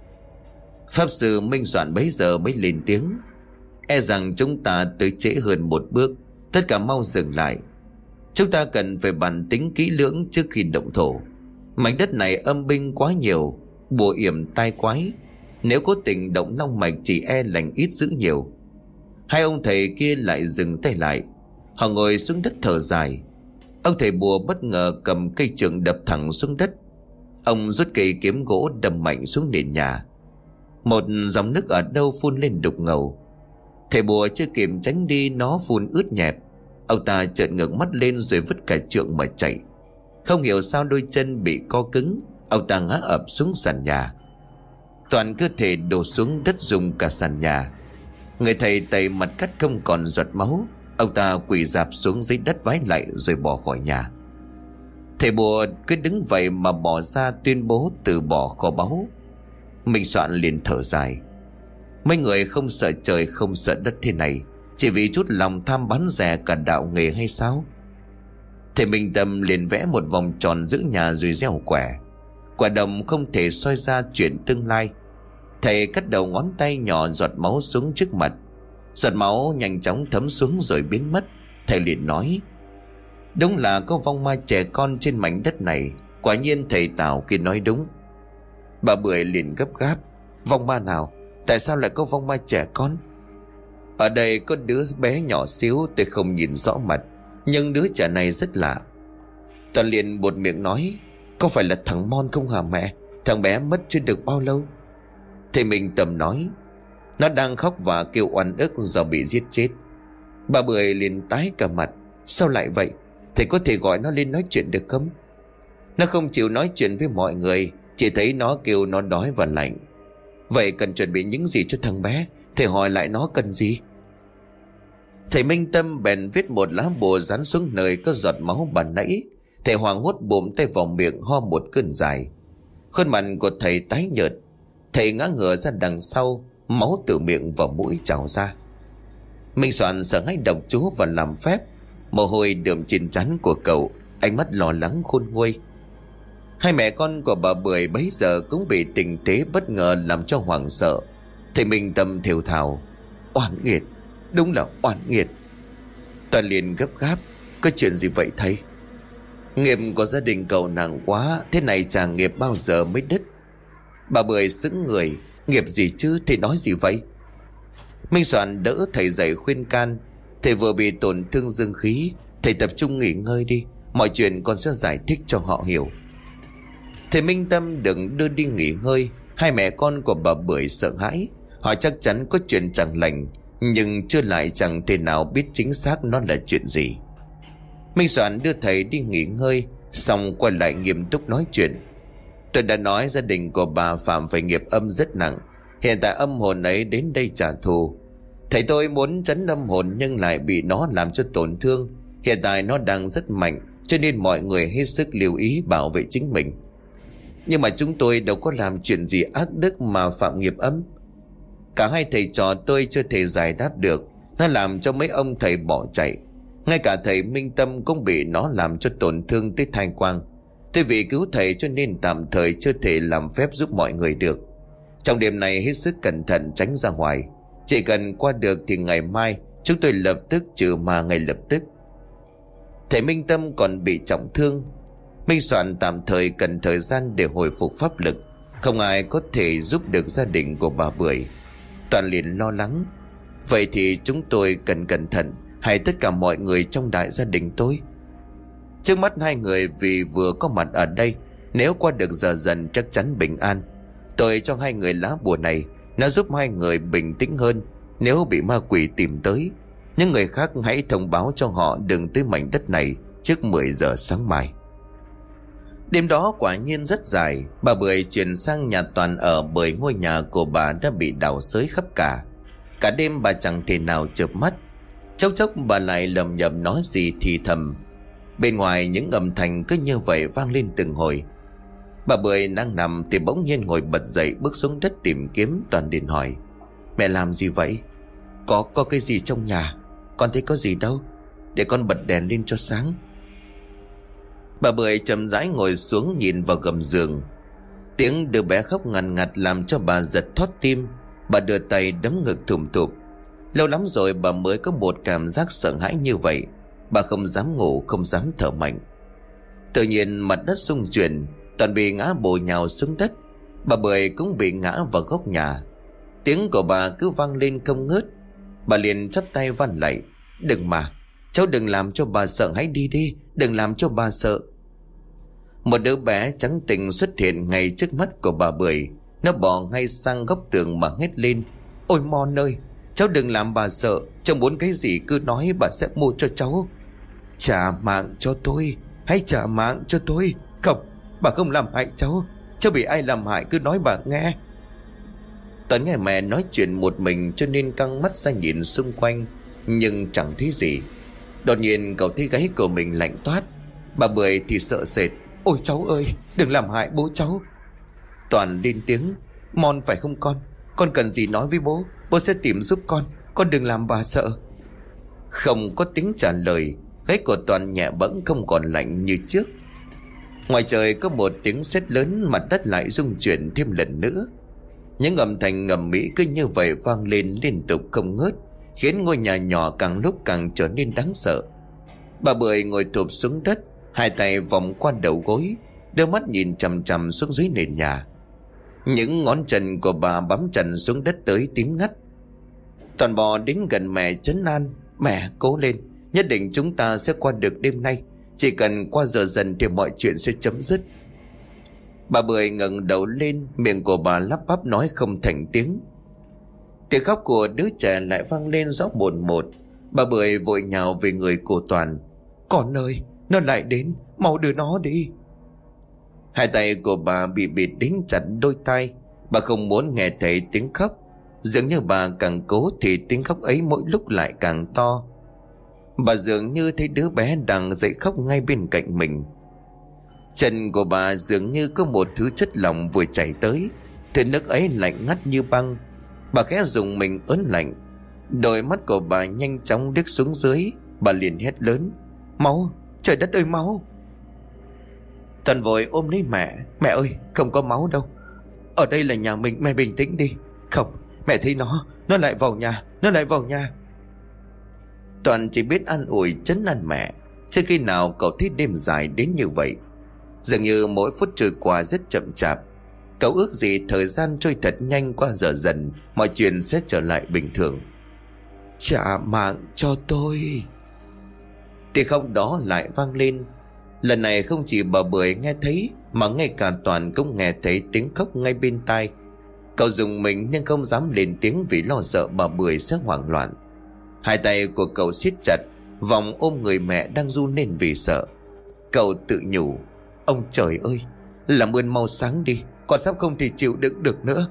Pháp sư Minh Soạn bấy giờ mới lên tiếng: E rằng chúng ta tới trễ hơn một bước. Tất cả mau dừng lại. Chúng ta cần phải bàn tính kỹ lưỡng trước khi động thổ. Mảnh đất này âm binh quá nhiều, bùa yểm tai quái. Nếu cố tình động long mạch chỉ e lành ít dữ nhiều. Hai ông thầy kia lại dừng tay lại. Họ ngồi xuống đất thở dài. Ông thầy Bùa bất ngờ cầm cây chưởng đập thẳng xuống đất. Ông rút cây kiếm gỗ đâm mạnh xuống nền nhà. Một dòng nước ở đâu phun lên đục ngầu. Thầy Bùa chưa kịp tránh đi, nó phun ướt nhẹp. Ông ta trợn ngược mắt lên rồi vứt cả trượng mà chạy. Không hiểu sao đôi chân bị co cứng, ông ta ngã ập xuống sàn nhà. Toàn cơ thể đổ xuống đất rung cả sàn nhà. Người thầy Tây mặt cắt không còn giọt máu. Ông ta quỳ rạp xuống dưới đất vái lạy rồi bỏ khỏi nhà. Thầy Bùa cứ đứng vậy mà bỏ ra tuyên bố từ bỏ kho báu. Minh Soạn liền thở dài: Mấy người không sợ trời không sợ đất thế này, chỉ vì chút lòng tham bán rẻ cả đạo nghề hay sao? Thầy Minh Tâm liền vẽ một vòng tròn giữa nhà rồi gieo quẻ. Quả đồng không thể soi ra chuyện tương lai. Thầy cắt đầu ngón tay nhỏ giọt máu xuống trước mặt. Giọt máu nhanh chóng thấm xuống rồi biến mất. Thầy liền nói: Đúng là có vong ma trẻ con trên mảnh đất này. Quả nhiên thầy Tào kia nói đúng. Bà Bưởi liền gấp gáp: Vong ma nào? Tại sao lại có vong ma trẻ con? Ở đây có đứa bé nhỏ xíu, tôi không nhìn rõ mặt, nhưng đứa trẻ này rất lạ. Toàn liền buột miệng nói: Có phải là thằng Mon không hả mẹ? Thằng bé mất chưa được bao lâu. Thầy Minh Tâm nói: Nó đang khóc và kêu oan ức do bị giết chết. Bà Bưởi liền tái cả mặt: Sao lại vậy? Thầy có thể gọi nó lên nói chuyện được không? Nó không chịu nói chuyện với mọi người, chỉ thấy nó kêu nó đói và lạnh. Vậy cần chuẩn bị những gì cho thằng bé? Thầy hỏi lại nó cần gì. Thầy Minh Tâm bèn viết một lá bùa dán xuống nơi có giọt máu bàn nãy. Thầy hoảng hốt bụm tay vào miệng ho một cơn dài. Khuôn mặt của thầy tái nhợt. Thầy ngã ngửa ra đằng sau, máu từ miệng vào mũi trào ra. Minh Soạn sợ hãi đọc chú và làm phép. Mồ hôi đượm trên trán của cậu, ánh mắt lo lắng khôn nguôi. Hai mẹ con của bà Bưởi bấy giờ cũng bị tình thế bất ngờ làm cho hoảng sợ. Thầy Minh Tâm thều thào: Oan nghiệt, đúng là oan nghiệt. Toàn liền gấp gáp: Có chuyện gì vậy thầy? Nghiệp của gia đình cậu nặng quá, thế này trả nghiệp bao giờ mới đứt? Bà Bưởi sững người: Nghiệp gì chứ, thầy nói gì vậy? Minh Soạn đỡ thầy dậy khuyên can: Thầy vừa bị tổn thương dương khí, thầy tập trung nghỉ ngơi đi, mọi chuyện con sẽ giải thích cho họ hiểu. Thầy Minh Tâm đừng đưa đi nghỉ ngơi. Hai mẹ con của bà Bưởi sợ hãi, họ chắc chắn có chuyện chẳng lành, nhưng chưa lại chẳng thể nào biết chính xác nó là chuyện gì. Minh Soạn đưa thầy đi nghỉ ngơi, xong quay lại nghiêm túc nói chuyện: Tôi đã nói gia đình của bà phạm phải nghiệp âm rất nặng. Hiện tại âm hồn ấy đến đây trả thù. Thầy tôi muốn trấn âm hồn nhưng lại bị nó làm cho tổn thương. Hiện tại nó đang rất mạnh, cho nên mọi người hết sức lưu ý bảo vệ chính mình. Nhưng mà chúng tôi đâu có làm chuyện gì ác đức mà phạm nghiệp âm. Cả hai thầy trò tôi chưa thể giải đáp được. Nó làm cho mấy ông thầy bỏ chạy. Ngay cả thầy Minh Tâm cũng bị nó làm cho tổn thương tới thai quang. Tôi vì cứu thầy cho nên tạm thời chưa thể làm phép giúp mọi người được. Trong đêm này hết sức cẩn thận tránh ra ngoài. Chỉ cần qua được thì ngày mai chúng tôi lập tức trừ ma ngay lập tức. Thầy Minh Tâm còn bị trọng thương. Minh Soạn tạm thời cần thời gian để hồi phục pháp lực. Không ai có thể giúp được gia đình của bà Bưởi. Toàn liền lo lắng: Vậy thì chúng tôi cần cẩn thận, hay tất cả mọi người trong đại gia đình tôi? Trước mắt hai người vì vừa có mặt ở đây, nếu qua được giờ dần chắc chắn bình an. Tôi cho hai người lá bùa này, nó giúp hai người bình tĩnh hơn nếu bị ma quỷ tìm tới. Những người khác hãy thông báo cho họ đừng tới mảnh đất này trước mười giờ sáng mai. Đêm đó quả nhiên rất dài. Bà Bưởi chuyển sang nhà Toàn ở bởi ngôi nhà của bà đã bị đào xới khắp cả. Cả đêm bà chẳng thể nào chợp mắt. Chốc chốc bà lại lầm nhầm nói gì thì thầm. Bên ngoài những âm thanh cứ như vậy vang lên từng hồi. Bà Bưởi đang nằm thì bỗng nhiên ngồi bật dậy, bước xuống đất tìm kiếm. Toàn liền hỏi: Mẹ làm gì vậy? Có có cái gì trong nhà? Con thấy có gì đâu, để con bật đèn lên cho sáng. Bà Bưởi chậm rãi ngồi xuống nhìn vào gầm giường. Tiếng đứa bé khóc ngằn ngặt làm cho bà giật thót tim. Bà đưa tay đấm ngực thùm thụp. Lâu lắm rồi bà mới có một cảm giác sợ hãi như vậy. Bà không dám ngủ, không dám thở mạnh. Tự nhiên mặt đất rung chuyển, Toàn bị ngã bổ nhào xuống đất. Bà Bưởi cũng bị ngã vào góc nhà. Tiếng của bà cứ vang lên không ngớt. Bà liền chắp tay van lạy: Đừng mà, cháu đừng làm cho bà sợ, hãy đi đi, đừng làm cho bà sợ. Một đứa bé trắng tinh xuất hiện ngay trước mắt của bà Bưởi. Nó bò ngay sang góc tường mà hét lên: Ôi Mon ơi, cháu đừng làm bà sợ. Cháu muốn cái gì cứ nói, bà sẽ mua cho cháu. Trả mạng cho tôi, hãy trả mạng cho tôi. Không, bà không làm hại cháu. Cháu bị ai làm hại cứ nói bà nghe. Toàn nghe mẹ nói chuyện một mình cho nên căng mắt ra nhìn xung quanh, nhưng chẳng thấy gì. Đột nhiên cậu thấy gáy của mình lạnh toát. Bà Bưởi thì sợ sệt: Ôi cháu ơi, đừng làm hại bố cháu. Toàn lên tiếng: Mon phải không con? Con cần gì nói với bố, bố sẽ tìm giúp con. Con đừng làm bà sợ. Không có tiếng trả lời. Gáy của Toàn nhẹ bẫng, không còn lạnh như trước. Ngoài trời có một tiếng sét lớn, mặt đất lại rung chuyển thêm lần nữa. Những âm thanh ngầm mỹ cứ như vậy vang lên liên tục không ngớt, khiến ngôi nhà nhỏ càng lúc càng trở nên đáng sợ. Bà Bưởi ngồi thụp xuống đất, hai tay vòng qua đầu gối, đôi mắt nhìn chằm chằm xuống dưới nền nhà. Những ngón chân của bà bám chặt xuống đất tới tím ngắt. Toàn bò đến gần mẹ trấn an: Mẹ cố lên, nhất định chúng ta sẽ qua được đêm nay. Chỉ cần qua giờ dần thì mọi chuyện sẽ chấm dứt. Bà Bưởi ngẩng đầu lên, miệng của bà lắp bắp nói không thành tiếng. Tiếng khóc của đứa trẻ lại vang lên rõ mồn một. Bà Bưởi vội nhào về người của Toàn: Con ơi, nó lại đến, mau đưa nó đi. Hai tay của bà bị bịt đính chặt đôi tai. Bà không muốn nghe thấy tiếng khóc. Dường như bà càng cố thì tiếng khóc ấy mỗi lúc lại càng to. Bà dường như thấy đứa bé đang dậy khóc ngay bên cạnh mình. Chân của bà dường như có một thứ chất lỏng vừa chảy tới. Thứ nước ấy lạnh ngắt như băng. Bà khẽ dùng mình ớn lạnh. Đôi mắt của bà nhanh chóng đứt xuống dưới. Bà liền hét lớn: Máu, trời đất ơi máu. Toàn vội ôm lấy mẹ: Mẹ ơi, không có máu đâu. Ở đây là nhà mình, mẹ bình tĩnh đi. Không, mẹ thấy nó, nó lại vào nhà, nó lại vào nhà. Toàn chỉ biết an ủi trấn an mẹ. Chưa khi nào cậu thấy đêm dài đến như vậy. Dường như mỗi phút trôi qua rất chậm chạp. Cậu ước gì thời gian trôi thật nhanh, qua giờ dần mọi chuyện sẽ trở lại bình thường. Trả mạng cho tôi. Tiếng khóc đó lại vang lên. Lần này không chỉ bà Bưởi nghe thấy, mà ngay cả Toàn cũng nghe thấy tiếng khóc ngay bên tai. Cậu dùng mình nhưng không dám lên tiếng vì lo sợ bà Bưởi sẽ hoảng loạn. Hai tay của cậu siết chặt, vòng ôm người mẹ đang run lên vì sợ. Cậu tự nhủ, ông trời ơi, làm ơn mau sáng đi, con sắp không thể chịu đựng được nữa.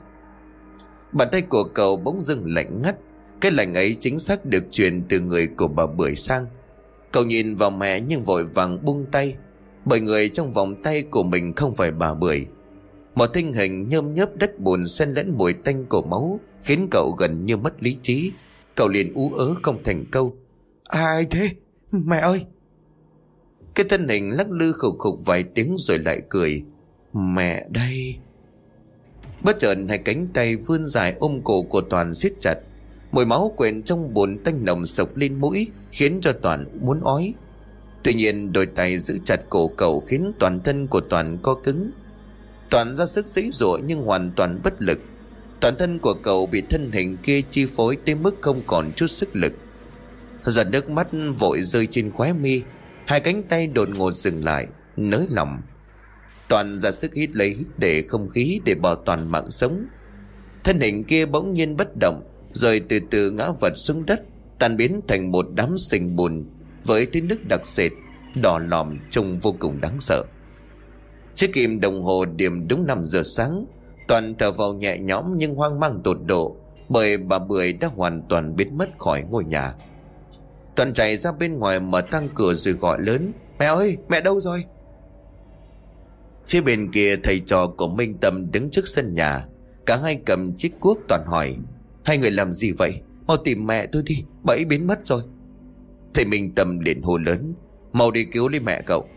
Bàn tay của cậu bỗng dưng lạnh ngắt. Cái lạnh ấy chính xác được truyền từ người của bà Bưởi sang. Cậu nhìn vào mẹ nhưng vội vàng buông tay, bởi người trong vòng tay của mình không phải bà Bưởi. Một thân hình nhơm nhớp đất bùn xen lẫn mùi tanh của máu khiến cậu gần như mất lý trí. Cậu liền ú ớ không thành câu. Ai thế? Mẹ ơi! Cái thân hình lắc lư khục khục vài tiếng rồi lại cười. Mẹ đây! Bất chợt hai cánh tay vươn dài ôm cổ của Toàn siết chặt. Mùi máu quện trong bùn tanh nồng sộc lên mũi khiến cho Toàn muốn ói. Tuy nhiên đôi tay giữ chặt cổ cậu khiến toàn thân của Toàn co cứng. Toàn ra sức giãy giụa nhưng hoàn toàn bất lực. Toàn thân của cậu bị thân hình kia chi phối tới mức không còn chút sức lực. Giọt nước mắt vội rơi trên khóe mi. Hai cánh tay đột ngột dừng lại, nới lỏng. Toàn ra sức hít lấy để không khí để bảo toàn mạng sống. Thân hình kia bỗng nhiên bất động, rồi từ từ ngã vật xuống đất, tan biến thành một đám sình bùn với tiếng nước đặc sệt đỏ lòm trông vô cùng đáng sợ. Chiếc kim đồng hồ điểm đúng năm giờ sáng. Toàn thở vào nhẹ nhõm nhưng hoang mang tột độ, bởi bà Bưởi đã hoàn toàn biến mất khỏi ngôi nhà. Toàn chạy ra bên ngoài mở toang cửa rồi gọi lớn. Mẹ ơi, mẹ đâu rồi? Phía bên kia thầy trò của Minh Tâm đứng trước sân nhà. Cả hai cầm chiếc cuốc. Toàn hỏi, hai người làm gì vậy? Mau tìm mẹ tôi đi, bà ấy biến mất rồi. Thầy Minh Tâm liền hô lớn, mau đi cứu lấy mẹ cậu.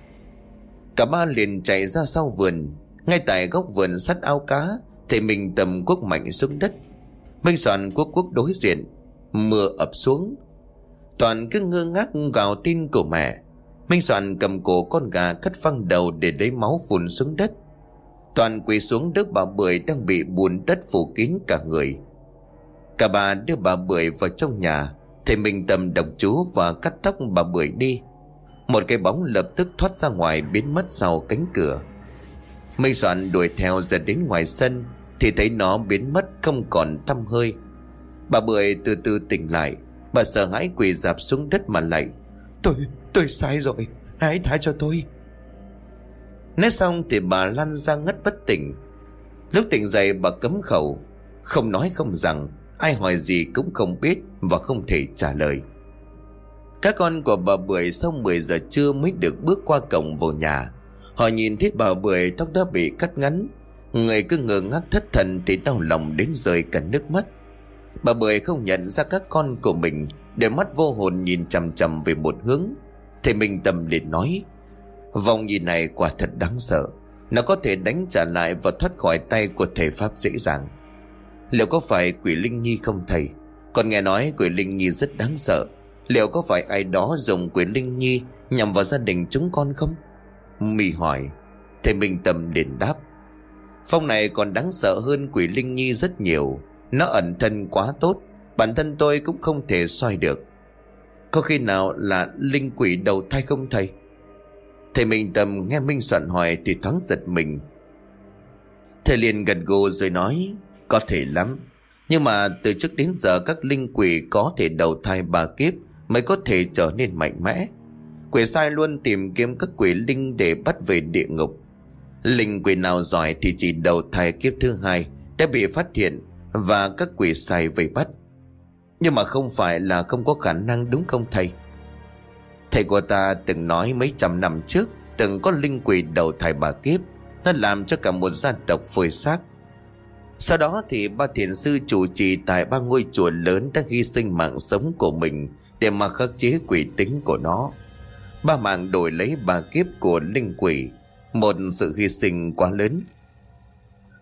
Cả ba liền chạy ra sau vườn. Ngay tại góc vườn sát ao cá, thầy Minh Tâm cuốc mạnh xuống đất. Minh Soạn cuốc cuốc đối diện. Mưa ập xuống. Toàn cứ ngơ ngác gào tin của mẹ. Minh Soạn cầm cổ con gà cắt phăng đầu để lấy máu phun xuống đất. Toàn quỳ xuống đỡ bà Bưởi đang bị bùn đất phủ kín cả người. Cả bà đưa bà Bưởi vào trong nhà. Thầy Minh Tâm đọc chú và cắt tóc bà Bưởi đi. Một cái bóng lập tức thoát ra ngoài biến mất sau cánh cửa. Minh Soạn đuổi theo ra đến ngoài sân thì thấy nó biến mất không còn tăm hơi. Bà Bưởi từ từ tỉnh lại. Bà sợ hãi quỳ rạp xuống đất mà lạy. Tôi, tôi sai rồi, hãy tha cho tôi. Nói xong thì bà lăn ra ngất bất tỉnh. Lúc tỉnh dậy bà cấm khẩu, không nói không rằng, ai hỏi gì cũng không biết và không thể trả lời. Các con của bà Bưởi sau mười giờ trưa mới được bước qua cổng vào nhà. Họ nhìn thấy bà Bưởi tóc đã bị cắt ngắn, người cứ ngơ ngác thất thần thì đau lòng đến rơi cả nước mắt. Bà Bưởi không nhận ra các con của mình, để mắt vô hồn nhìn chằm chằm về một hướng. Thầy Minh Tâm liền nói, vòng nhìn này quả thật đáng sợ. Nó có thể đánh trả lại và thoát khỏi tay của thầy Pháp dễ dàng. Liệu có phải quỷ Linh Nhi không thầy? Con nghe nói quỷ Linh Nhi rất đáng sợ. Liệu có phải ai đó dùng quỷ Linh Nhi nhằm vào gia đình chúng con không? My hỏi. Thầy Minh Tâm liền đáp, phong này còn đáng sợ hơn quỷ Linh Nhi rất nhiều. Nó ẩn thân quá tốt, bản thân tôi cũng không thể xoay được. Có khi nào là linh quỷ đầu thai không thầy? Thầy Minh Tâm nghe Minh Soạn hỏi thì thoáng giật mình. Thầy liền gật gù rồi nói, có thể lắm. Nhưng mà từ trước đến giờ các linh quỷ có thể đầu thai ba kiếp mới có thể trở nên mạnh mẽ. Quỷ sai luôn tìm kiếm các quỷ linh để bắt về địa ngục. Linh quỷ nào giỏi thì chỉ đầu thai kiếp thứ hai đã bị phát hiện và các quỷ sai vây bắt. Nhưng mà không phải là không có khả năng, đúng không thầy? Thầy của ta từng nói mấy trăm năm trước từng có linh quỷ đầu thai ba kiếp. Nó làm cho cả một gia tộc phơi xác. Sau đó thì ba thiền sư chủ trì tại ba ngôi chùa lớn đã hy sinh mạng sống của mình để mà khắc chế quỷ tính của nó. Ba mạng đổi lấy ba kiếp của linh quỷ, một sự hy sinh quá lớn.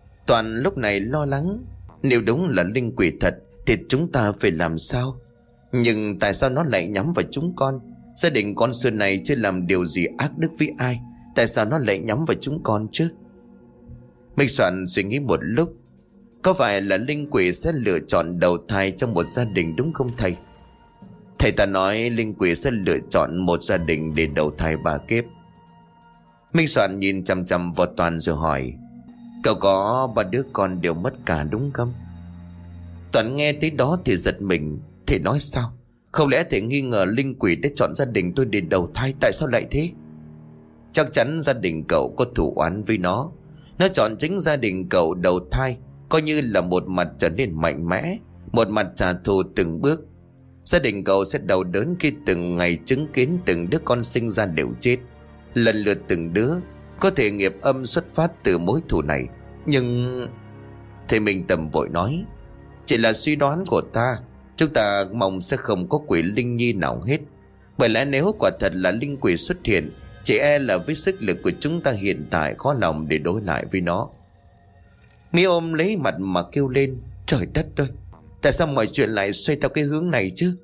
Toàn lúc này lo lắng, nếu đúng là linh quỷ thật thì chúng ta phải làm sao? Nhưng tại sao nó lại nhắm vào chúng con? Gia đình con xưa này chưa làm điều gì ác đức với ai, tại sao nó lại nhắm vào chúng con chứ? Minh Soạn suy nghĩ một lúc. Có phải là linh quỷ sẽ lựa chọn đầu thai trong một gia đình đúng không thầy? Thầy ta nói linh quỷ sẽ lựa chọn một gia đình để đầu thai ba kiếp. Minh Soạn nhìn chằm chằm vào Toàn rồi hỏi: Cậu có ba đứa con đều mất cả đúng không? Toàn nghe tới đó thì giật mình. Thầy nói sao? Không lẽ thầy nghi ngờ linh quỷ đã chọn gia đình tôi để đầu thai? Tại sao lại thế? Chắc chắn gia đình cậu có thù oán với nó. Nó chọn chính gia đình cậu đầu thai, coi như là một mặt trở nên mạnh mẽ, một mặt trả thù từng bước. Gia đình cậu sẽ đau đớn khi từng ngày chứng kiến từng đứa con sinh ra đều chết, lần lượt từng đứa. Có thể nghiệp âm xuất phát từ mối thù này, nhưng... Thầy Minh Tâm vội nói: Chỉ là suy đoán của ta. Chúng ta mong sẽ không có quỷ linh nhi nào hết. Bởi lẽ nếu quả thật là linh quỷ xuất hiện, chỉ e là với sức lực của chúng ta hiện tại khó lòng để đối lại với nó. Mi ôm lấy mặt mà kêu lên: Trời đất ơi, tại sao mọi chuyện lại xoay theo cái hướng này chứ?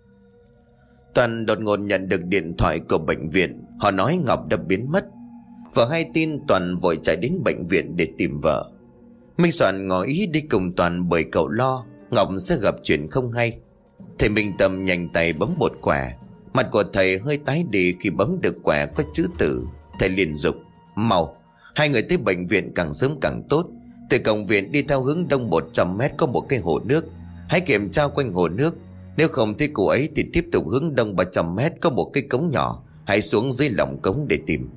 Toàn đột ngột nhận được điện thoại của bệnh viện. Họ nói Ngọc đã biến mất. Vợ hay tin, Toàn vội chạy đến bệnh viện để tìm vợ. Minh Soạn ngỏ ý đi cùng Toàn bởi cậu lo Ngọc sẽ gặp chuyện không hay. Thầy Minh Tâm nhanh tay bấm một quẻ. Mặt của thầy hơi tái đi khi bấm được quẻ có chữ tử. Thầy liền dục: Mau, hai người tới bệnh viện càng sớm càng tốt. Từ cổng viện đi theo hướng đông một trăm mét có một cái hồ nước. Hãy kiểm tra quanh hồ nước. Nếu không thấy cô ấy thì tiếp tục hướng đông ba trăm mét có một cái cống nhỏ. Hãy xuống dưới lòng cống để tìm.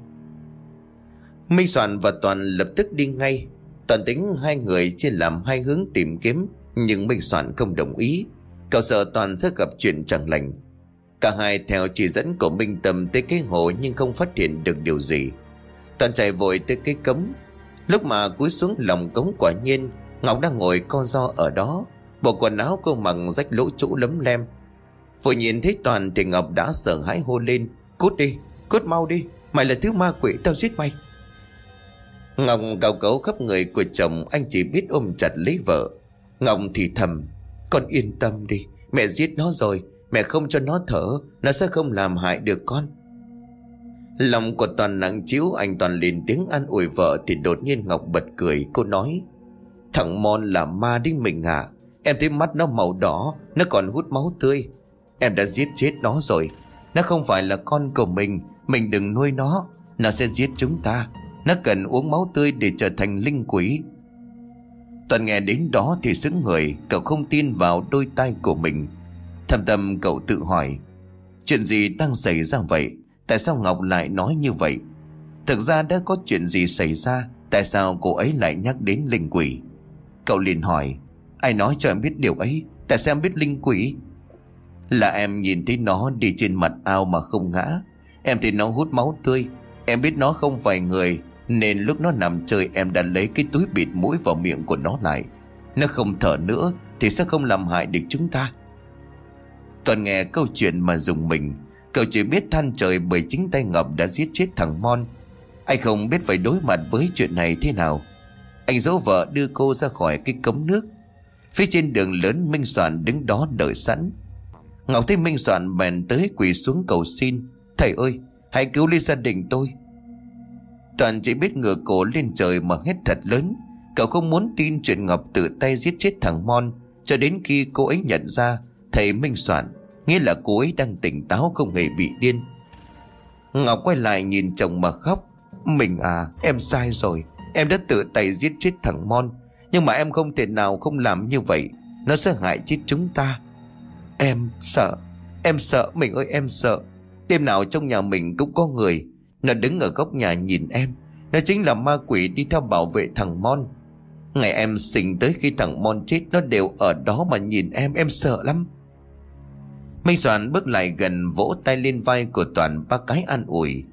Minh Soạn và Toàn lập tức đi ngay. Toàn tính hai người chia làm hai hướng tìm kiếm, nhưng Minh Soạn không đồng ý. Cậu sợ Toàn sẽ gặp chuyện chẳng lành. Cả hai theo chỉ dẫn của Minh Tâm tới cái hồ nhưng không phát hiện được điều gì. Toàn chạy vội tới cái cống. Lúc mà cúi xuống lòng cống, quả nhiên Ngọc đang ngồi co ro ở đó. Bộ quần áo cô mặc rách lỗ chỗ lấm lem. Vừa nhìn thấy Toàn thì Ngọc đã sợ hãi hô lên: Cút đi, cút mau đi, mày là thứ ma quỷ, tao giết mày. Ngọc cào cấu khắp người của chồng, anh chỉ biết ôm chặt lấy vợ. Ngọc thì thầm: Con yên tâm đi, mẹ giết nó rồi, mẹ không cho nó thở, nó sẽ không làm hại được con. Lòng của Toàn nặng trĩu, anh Toàn lên tiếng an ủi vợ thì đột nhiên Ngọc bật cười. Cô nói: Thằng Mon là ma đấy mình à? Em thấy mắt nó màu đỏ, nó còn hút máu tươi. Em đã giết chết nó rồi. Nó không phải là con của mình, mình đừng nuôi nó, nó sẽ giết chúng ta. Nó cần uống máu tươi để trở thành linh quỷ. Toàn nghe đến đó thì sững người. Cậu không tin vào đôi tai của mình. Thầm thầm cậu tự hỏi: Chuyện gì đang xảy ra vậy? Tại sao Ngọc lại nói như vậy? Thực ra đã có chuyện gì xảy ra? Tại sao cô ấy lại nhắc đến linh quỷ? Cậu liền hỏi: Ai nói cho em biết điều ấy? Tại sao em biết linh quỷ? Là em nhìn thấy nó đi trên mặt ao mà không ngã. Em thấy nó hút máu tươi. Em biết nó không phải người, nên lúc nó nằm chơi em đã lấy cái túi bịt mũi vào miệng của nó lại. Nó không thở nữa thì sẽ không làm hại được chúng ta. Toàn nghe câu chuyện mà rùng mình. Cậu chỉ biết than trời bởi chính tay Ngọc đã giết chết thằng Mon. Anh không biết phải đối mặt với chuyện này thế nào. Anh dỗ vợ đưa cô ra khỏi cái cống nước. Phía trên đường lớn, Minh Soạn đứng đó đợi sẵn. Ngọc thấy Minh Soạn bèn tới quỳ xuống cầu xin: Thầy ơi, hãy cứu lấy gia đình tôi. Toàn chỉ biết ngửa cổ lên trời mà hét thật lớn. Cậu không muốn tin chuyện Ngọc tự tay giết chết thằng Mon, cho đến khi cô ấy nhận ra thầy Minh Soạn, nghĩa là cô ấy đang tỉnh táo, không hề bị điên. Ngọc quay lại nhìn chồng mà khóc: Mình à, em sai rồi. Em đã tự tay giết chết thằng Mon, nhưng mà em không thể nào không làm như vậy. Nó sẽ hại chết chúng ta. Em sợ, em sợ, mình ơi em sợ. Đêm nào trong nhà mình cũng có người. Nó đứng ở góc nhà nhìn em. Nó chính là ma quỷ đi theo bảo vệ thằng Mon. Ngày em sinh tới khi thằng Mon chết, nó đều ở đó mà nhìn em. Em sợ lắm. Minh Soạn bước lại gần, vỗ tay lên vai của Toàn ba cái an ủi.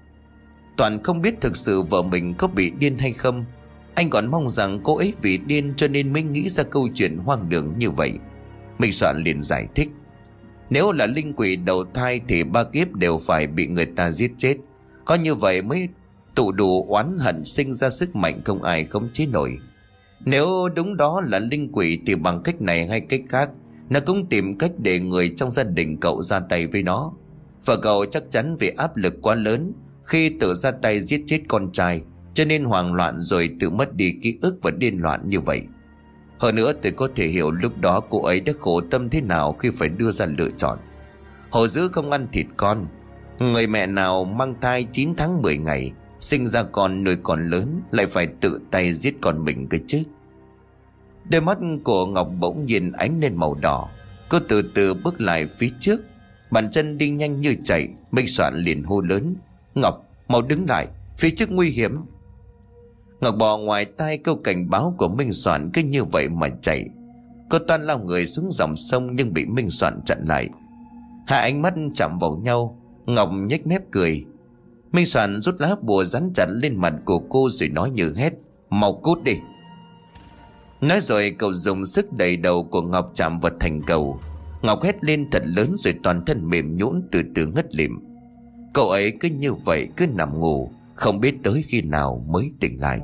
Toàn không biết thực sự vợ mình có bị điên hay không. Anh còn mong rằng cô ấy vì điên cho nên mới nghĩ ra câu chuyện hoang đường như vậy. Minh Soạn liền giải thích: Nếu là linh quỷ đầu thai thì ba kiếp đều phải bị người ta giết chết. Có như vậy mới tụ đủ oán hận, sinh ra sức mạnh không ai khống chế nổi. Nếu đúng đó là linh quỷ thì bằng cách này hay cách khác, Nó cũng tìm cách để người trong gia đình cậu ra tay với nó. Và cậu chắc chắn vì áp lực quá lớn khi tự ra tay giết chết con trai, cho nên hoảng loạn rồi tự mất đi ký ức và điên loạn như vậy. Hơn nữa tôi có thể hiểu lúc đó cô ấy đã khổ tâm thế nào khi phải đưa ra lựa chọn. Hổ dữ không ăn thịt con. Người mẹ nào mang thai chín tháng mười ngày, sinh ra con nuôi con lớn, lại phải tự tay giết con mình cơ chứ. Đôi mắt của Ngọc bỗng nhiên ánh lên màu đỏ. Cô từ từ bước lại phía trước, bàn chân đi nhanh như chạy. Minh Soạn liền hô lớn: Ngọc, mau đứng lại, phía trước nguy hiểm. Ngọc bỏ ngoài tai câu cảnh báo của Minh Soạn, cứ như vậy mà chạy. Cô toan lao người xuống dòng sông nhưng bị Minh Soạn chặn lại. Hai ánh mắt chạm vào nhau. Ngọc nhếch mép cười. Minh Soạn rút lá bùa dán chặt lên mặt của cô rồi nói như hét: Mau cút đi. Nói rồi cậu dùng sức đẩy đầu của Ngọc chạm vào thành cầu. Ngọc hét lên thật lớn rồi toàn thân mềm nhũn từ từ ngất lịm. Cậu ấy cứ như vậy cứ nằm ngủ, không biết tới khi nào mới tỉnh lại.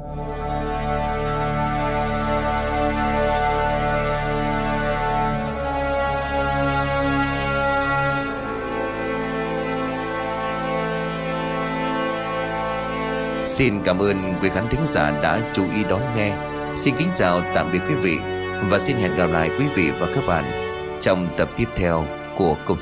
Xin cảm ơn quý khán thính giả đã chú ý đón nghe. Xin kính chào tạm biệt quý vị, và xin hẹn gặp lại quý vị và các bạn trong tập tiếp theo của câu